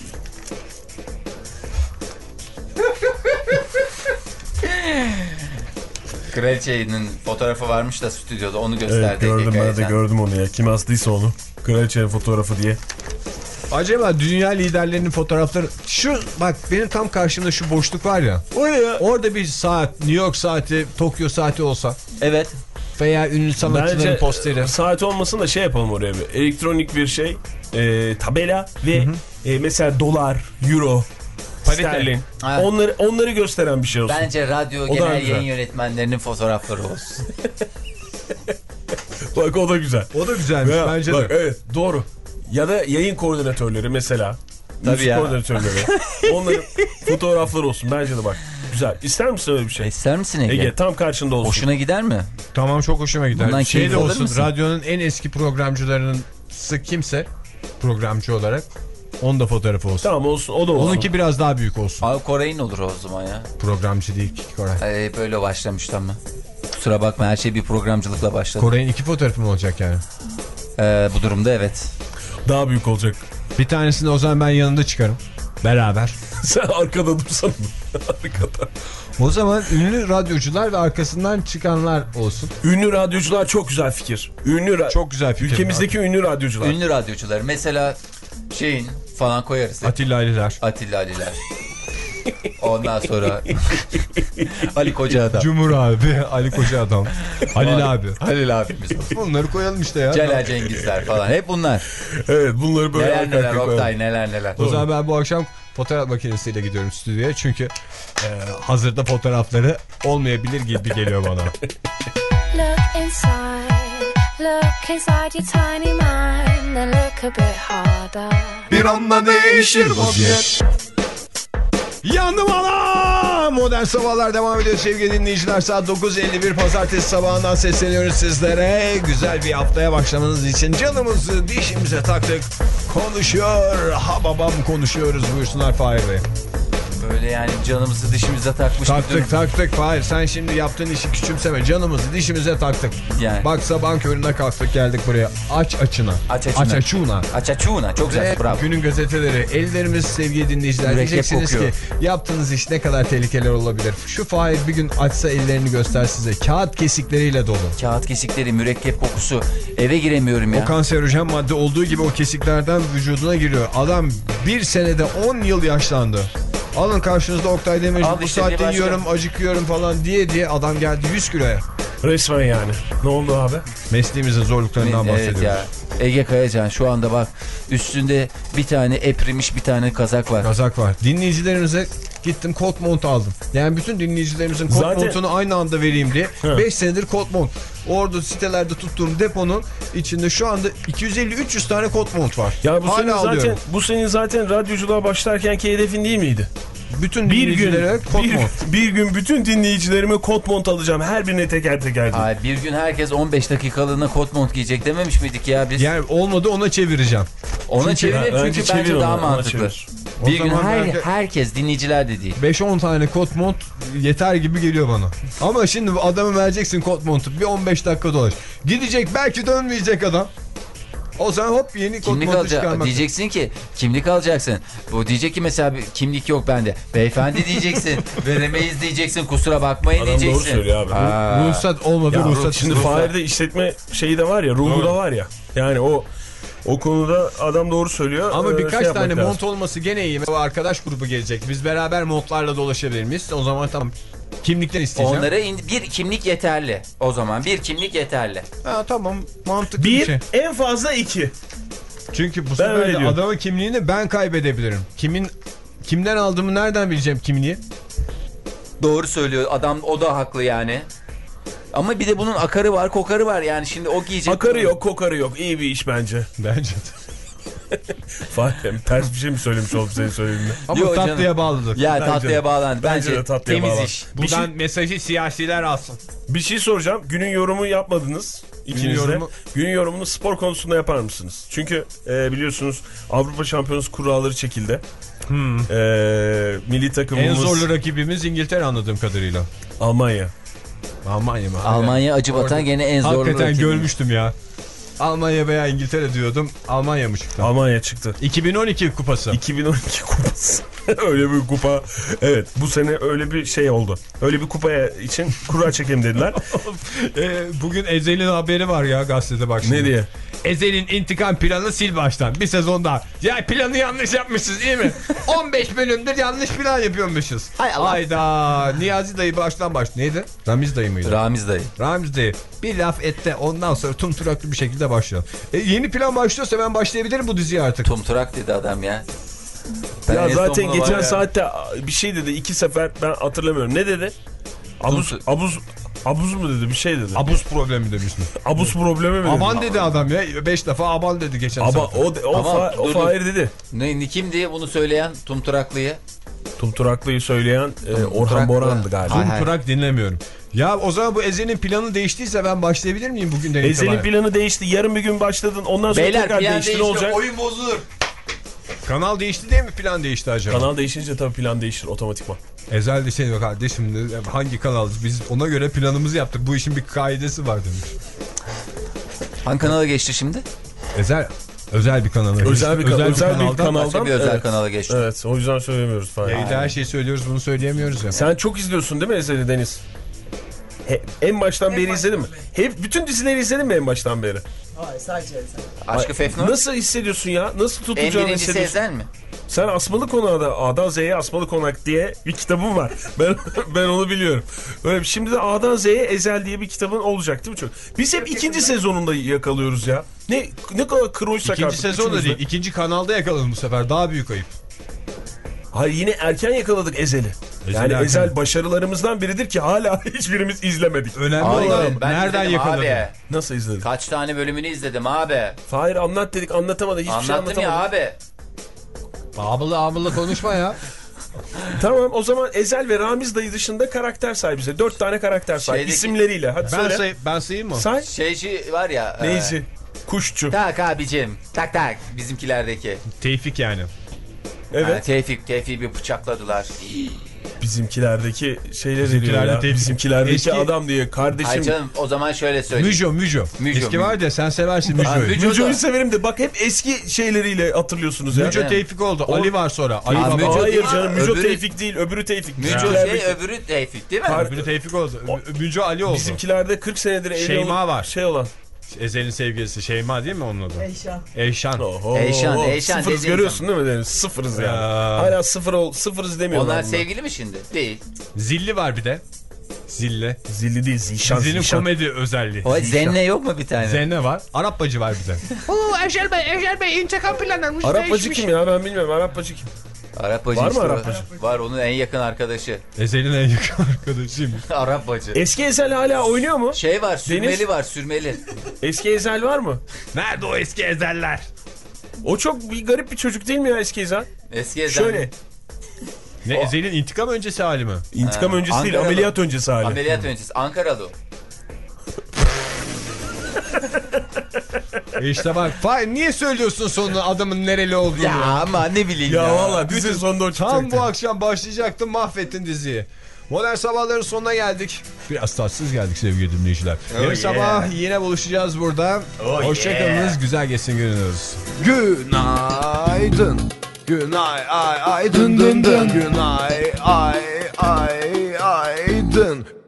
Kraliçenin fotoğrafı varmış da stüdyoda onu gösterdi. Evet gördüm ben de Hikayeden. gördüm onu ya. Kim astıysa onu. Kraliçenin fotoğrafı diye. Acaba dünya liderlerinin fotoğrafları... Şu bak benim tam karşımda şu boşluk var ya. O ne ya? Orada bir saat, New York saati, Tokyo saati olsa Evet. veya ünlü sanatçıların Bence posteri. saat olmasın da şey yapalım oraya bir. Elektronik bir şey. E, tabela ve e, mesela dolar, euro, Parite. sterlin. Ha. Onları, onları gösteren bir şey olsun. Bence radyo O da genel güzel. yayın yönetmenlerinin fotoğrafları olsun. Bak o da güzel. O da güzelmiş Veya, bence bak, de. evet doğru. Ya da yayın koordinatörleri mesela. Tabii Müzik ya. koordinatörleri. Onların fotoğrafları olsun bence de bak. Güzel. İster misin öyle bir şey? İster misin Ege? Ege tam karşında olsun. Hoşuna gider mi? Tamam çok hoşuma gider. Bundan şey keyif de alır olsun mısın? radyonun en eski programcılarının sık kimse programcı olarak onun da fotoğrafı olsun. Tamam olsun o da olsun. Onunki biraz daha büyük olsun. Abi Koray'ın olur o zaman ya. Programcı değil ki Koray. Ee, böyle başlamıştı ama. Kusura bakma her şey bir programcılıkla başladı. Koray'ın iki fotoğrafı mı olacak yani? Ee, bu durumda evet. Daha büyük olacak. Bir tanesinde o zaman ben yanında çıkarım. Beraber. Sen arkada dursana. Arkada. O zaman ünlü radyocular ve arkasından çıkanlar olsun. Ünlü radyocular çok güzel fikir. Ünlü ra- Çok güzel fikir. Ülkemizdeki ünlü radyocular. Ünlü radyocular mesela şeyin falan koyarız. Atilla Aliler. Atilla Aliler. Ondan sonra Ali Koca Adam. Cumhur abi, Ali Koca Adam, Halil abi. Halil abimiz olsun. Onları koyalım işte ya. Celal Cengizler falan. Hep bunlar. Evet bunları böyle Neler arka neler arkaya koyalım. Oktay neler neler. O zaman ben bu akşam fotoğraf makinesiyle gidiyorum stüdyoya çünkü e, hazırda fotoğrafları olmayabilir gibi geliyor bana. Look inside, look inside your tiny mind, then look a bit harder. Bir anda değişir vaziyet. Yandım ana! Modern Sabahlar devam ediyor sevgili dinleyiciler. Saat dokuz elli bir pazartesi sabahından sesleniyoruz sizlere. Güzel bir haftaya başlamanız için canımızı dişimize taktık. Konuşuyor. Ha babam konuşuyoruz buyursunlar Fahir Bey. Böyle yani canımızı dişimize takmış. Taktık bütün- taktık Fahir sen şimdi yaptığın işi küçümseme. Canımızı dişimize taktık. Yani. Bak sabahın köründe kalktık geldik buraya. Aç açına. Aç açına. Aç açuna. Açaçuna çok güzel Ve bravo. günün gazeteleri, ellerimiz sevgili dinleyiciler. Mürekkep Diyeceksiniz kokuyor. ki yaptığınız iş ne kadar tehlikeli olabilir. Şu Fahir bir gün açsa ellerini göster size. Kağıt kesikleriyle dolu. Kağıt kesikleri, mürekkep kokusu. Eve giremiyorum ya. O kanserojen madde olduğu gibi o kesiklerden vücuduna giriyor. Adam bir senede on yıl yaşlandı. Alın karşınızda Oktay Demirci Al bu işte saatte bir başka- yiyorum acıkıyorum falan diye diye adam geldi yüz kiloya. Resmen yani. Ne oldu abi? Mesleğimizin zorluklarından Evet bahsediyoruz. ya. Ege Kayacan şu anda bak üstünde bir tane eprimiş bir tane kazak var. Kazak var. Dinleyicilerimize gittim kot mont aldım. Yani bütün dinleyicilerimizin kot Zaten- montunu aynı anda vereyim diye. Hı. beş senedir kot mont. Orada sitelerde tuttuğum deponun içinde şu anda iki yüz elli üç yüz tane kot mont var. Ya bu Hala senin zaten alıyorum. bu senin zaten radyoculuğa başlarkenki hedefin değil miydi? Bütün Bir gün dinleyicilere kot bir, mont. bir gün bütün dinleyicilerime kot mont alacağım. Her birine teker teker. diye. Ay, bir gün herkes on beş dakikalığına kot mont giyecek dememiş miydik ya biz? Yani olmadı ona çevireceğim. Ona çünkü- çevirelim Ha, çünkü önce bence çevir daha onu, ona mantıklı. çevir. O Bir gün zaman her, belki- herkes dinleyiciler de değil. beş on tane kot mont yeter gibi geliyor bana. Ama şimdi bu adamı vereceksin kot montu. Bir on beş dakika dolaş. Gidecek belki dönmeyecek adam. O zaman hop yeni kot Kimlik montu alacak. çıkarmak. Diyeceksin ki kimlik alacaksın. Bu diyecek ki mesela bir kimlik yok bende. Beyefendi diyeceksin. Veremeyiz diyeceksin. Kusura bakmayın Adam doğru diyeceksin. söylüyor abi. Aa. Ruhsat olmadı Ya ruhsat. şimdi ruhsat. Fahir'de işletme şeyi de var ya, ruhu da var ya. Yani o O konuda adam doğru söylüyor. Ama Ee, birkaç şey tane lazım. mont olması gene iyi. O arkadaş grubu gelecek. Biz beraber montlarla dolaşabilir miyiz? O zaman tamam. Kimlikten isteyeceğim. Onlara in- bir kimlik yeterli. O zaman bir kimlik yeterli. Ha, tamam, mantıklı bir, Bir, şey. en fazla iki. Çünkü bu Ben sefer öyle de diyorum. adamın kimliğini ben kaybedebilirim. Kimin kimden aldığımı nereden bileceğim kimliği? Doğru söylüyor adam, o da haklı yani. Ama bir de bunun akarı var, kokarı var yani, şimdi o giyecek. Akarı yok, kokarı yok. İyi bir iş bence. Bence de. Fahim ters bir şey mi söylemiş oldum senin söylediğinde? Ama Yok tatlıya canım. bağlıdır. Ya Bence tatlıya de. bağlandı. Bence Bence, de tatlıya temiz bağlan. iş. Buradan Bir şey- mesajı siyasiler alsın. Bir şey soracağım. Günün yorumu yapmadınız. İkiniz Günün de. yorumu- Günün yorumunu spor konusunda yapar mısınız? Çünkü e, biliyorsunuz Avrupa Şampiyonası kuralları çekildi. Hmm. E, milli takımımız En zorlu rakibimiz İngiltere anladığım kadarıyla. Almanya. Almanya mı? Almanya acı batan gene en zorlu Hakikaten rakibi. görmüştüm ya. Almanya veya İngiltere diyordum. Almanya mı çıktı? Almanya çıktı. iki bin on iki kupası. iki bin on iki kupası. Öyle bir kupa. Evet, bu sene öyle bir şey oldu. Öyle bir kupaya için kura çekelim dediler. Ee, bugün Ezel'in haberi var ya gazetede, bak şimdi. Ne diye? Ezel'in intikam planı sil baştan. Bir sezon daha. Ya planı yanlış yapmışız değil mi? on beş bölümdür yanlış plan yapıyormuşuz. Hay Allah. Hayda. Niyazi dayı baştan baş. Neydi? Ramiz dayı mıydı? Ramiz dayı. Ramiz dayı. Bir laf etti, ondan sonra tumturaklı bir şekilde başlayalım. E, yeni plan başlıyorsa ben başlayabilirim bu diziye artık. Tumturak dedi adam ya. Ben Ya en son zaten bunu geçen var ya. saatte bir şey dedi. iki sefer ben hatırlamıyorum. Ne dedi? Abuz, Tumtu- abuz, abuz mu dedi? Bir şey dedi. Abuz problemi demiştim. Abuz problemi mi dedi? Aman dedi adam ya. Beş defa aman dedi geçen Ama sefer. o, o, Ama fa, o dur, dur. Fahir dedi. Ne, ne kimdi bunu söyleyen Tumturaklıyı? Tumturaklı'yı söyleyen e, Orhan Tumturaklı. Boran'dı galiba. Hay hay. Tumturak dinlemiyorum. Ya o zaman bu Ezel'in planı değiştiyse ben başlayabilir miyim bugünden Ezel'in itibaren? planı değişti. Yarın bir gün başladın. Ondan sonra Beyler tekrar plan değişti. Ne değişti, olacak? oyun bozulur. Kanal değişti değil mi, plan değişti acaba? Kanal değişince tabii plan değişir otomatikman. Ezel de şey yok kardeşim, hangi kanal, biz ona göre planımızı yaptık, bu işin bir kaidesi var demiş. Hangi kanala geçti şimdi? Ezel özel bir kanal. Özel bir, özel özel bir kanaldan. Başka bir özel evet. kanala geçti. Evet, o yüzden söylemiyoruz falan. Yayında her şeyi söylüyoruz, bunu söyleyemiyoruz ya. Sen çok izliyorsun değil mi Ezel'i Deniz? He, en baştan beri izledin mi? Hep bütün dizileri izledin mi en baştan beri? Hayır, sadece Ezel. Aşkı Fefnun. Nasıl hissediyorsun ya? Nasıl En tutacağını birincisi hissediyorsun? Ezel mi? Sen Asmalı Konak'ta A'dan Z'ye Asmalı Konak diye bir kitabım var. Ben ben onu biliyorum. Böyle şimdi de A'dan Z'ye Ezel diye bir kitabın olacak değil mi çok? Biz hep ikinci sezonunda yakalıyoruz ya. Ne ne kadar kroysak İkinci artık. sezon da üçümüz de. değil, ikinci kanalda yakaladım bu sefer, daha büyük ayıp. Hayır, yine erken yakaladık Ezel'i. Ezel Yani erken. Ezel başarılarımızdan biridir ki hala hiçbirimiz izlemedik. Önemli Hayır, olan ben nereden izledim yakaladın? abi. Nasıl izledik? Kaç tane bölümünü izledim abi. Fahir anlat dedik, anlatamadı. Hiçbir şey Anlattım anlatamadı. ya abi. Abla abla konuşma ya. Tamam, o zaman Ezel ve Ramiz dayı dışında karakter say bize. Dört tane karakter say. Şeydeki- İsimleriyle. Hadi Ben, söyle. say ben sayayım mı? Say. Şeyci var ya. e, Neyci? Kuşçu. Tak abicim. Tak tak. Bizimkilerdeki. Tevfik yani. Evet. Ha, Tevfik. Tevfik'i bir bıçakladılar. Bizimkilerdeki şeyler Bizimkilerde veriyor ya. tepki- Bizimkilerdeki Eski- adam diye. Kardeşim. Ay canım, o zaman şöyle söyleyeyim. Müjo Müjo. Müjo, Eski Müjo. var ya, sen seversin Ha, Müjo'yu. Müjo. Müco'yu severim de bak hep eski şeyleriyle hatırlıyorsunuz ya. Müjo Evet. Tevfik oldu. O- Ali var sonra. Ali Aa, Baba. Müjo Hayır değil, canım, Müco öbürü- Tevfik değil, öbürü Tevfik. Müco Bizimkilerdeki- şey, öbürü Tevfik değil mi? Har- Öbürü Tevfik oldu. Ö- Müjo Ali oldu. Bizimkilerde kırk senedir evli Şeyma olan var. şey olan. Ezel'in sevgilisi Şeyma değil mi onun adı? Eyşan. Eyşan. Oho, Eyşan, Eyşan Sıfırız dediğin görüyorsun değil mi Deniz? Sıfırız yani. Ya. Hala sıfır ol, sıfırız demiyorlar. Onlar bunlar. sevgili mi şimdi? Değil. Zilli var bir de. Zilli. Zilli değil, Zişan. Dizinin Zişan. komedi özelliği. O Zenne yok mu bir tane? Zenne var. Arap bacı var bir de. Oo Ejel Bey, Ejel Bey intikam planlarmış. Arap bacı kim ya, ben bilmiyorum. Arap bacı kim? Arap bacı Var mı işte Arap o. bacı? Var, onun en yakın arkadaşı. Ezel'in en yakın arkadaşıyım. Arap bacı. Eski Ezel hala oynuyor mu? Şey var, sürmeli Deniz? var, sürmeli. Eski Ezel var mı? Nerede o eski Ezeller? O çok bir garip bir çocuk değil mi ya eski Ezel? Eski Ezel. Şöyle. Ne, Ezel'in intikam öncesi hali mi? İntikam Ha, öncesi değil, Ankaralı. ameliyat öncesi hali. Ameliyat öncesi. Ankaralı o. E işte bak. Fahir niye söylüyorsun sonunda adamın nereli olduğunu? Ya ama ne bileyim ya. Ya valla dizinin sonunda o Tam çıkacaktı. bu akşam başlayacaktım, mahvettin diziyi. Modern Sabahların sonuna geldik. Biraz tatsız geldik sevgili dinleyiciler. Yarın yeah. sabah yine buluşacağız burada. Oh Hoşçakalınız, yeah. güzel geçsin gününüz. Günaydın. Günay ay ay dın dın dın. Günay ay ay ay dın.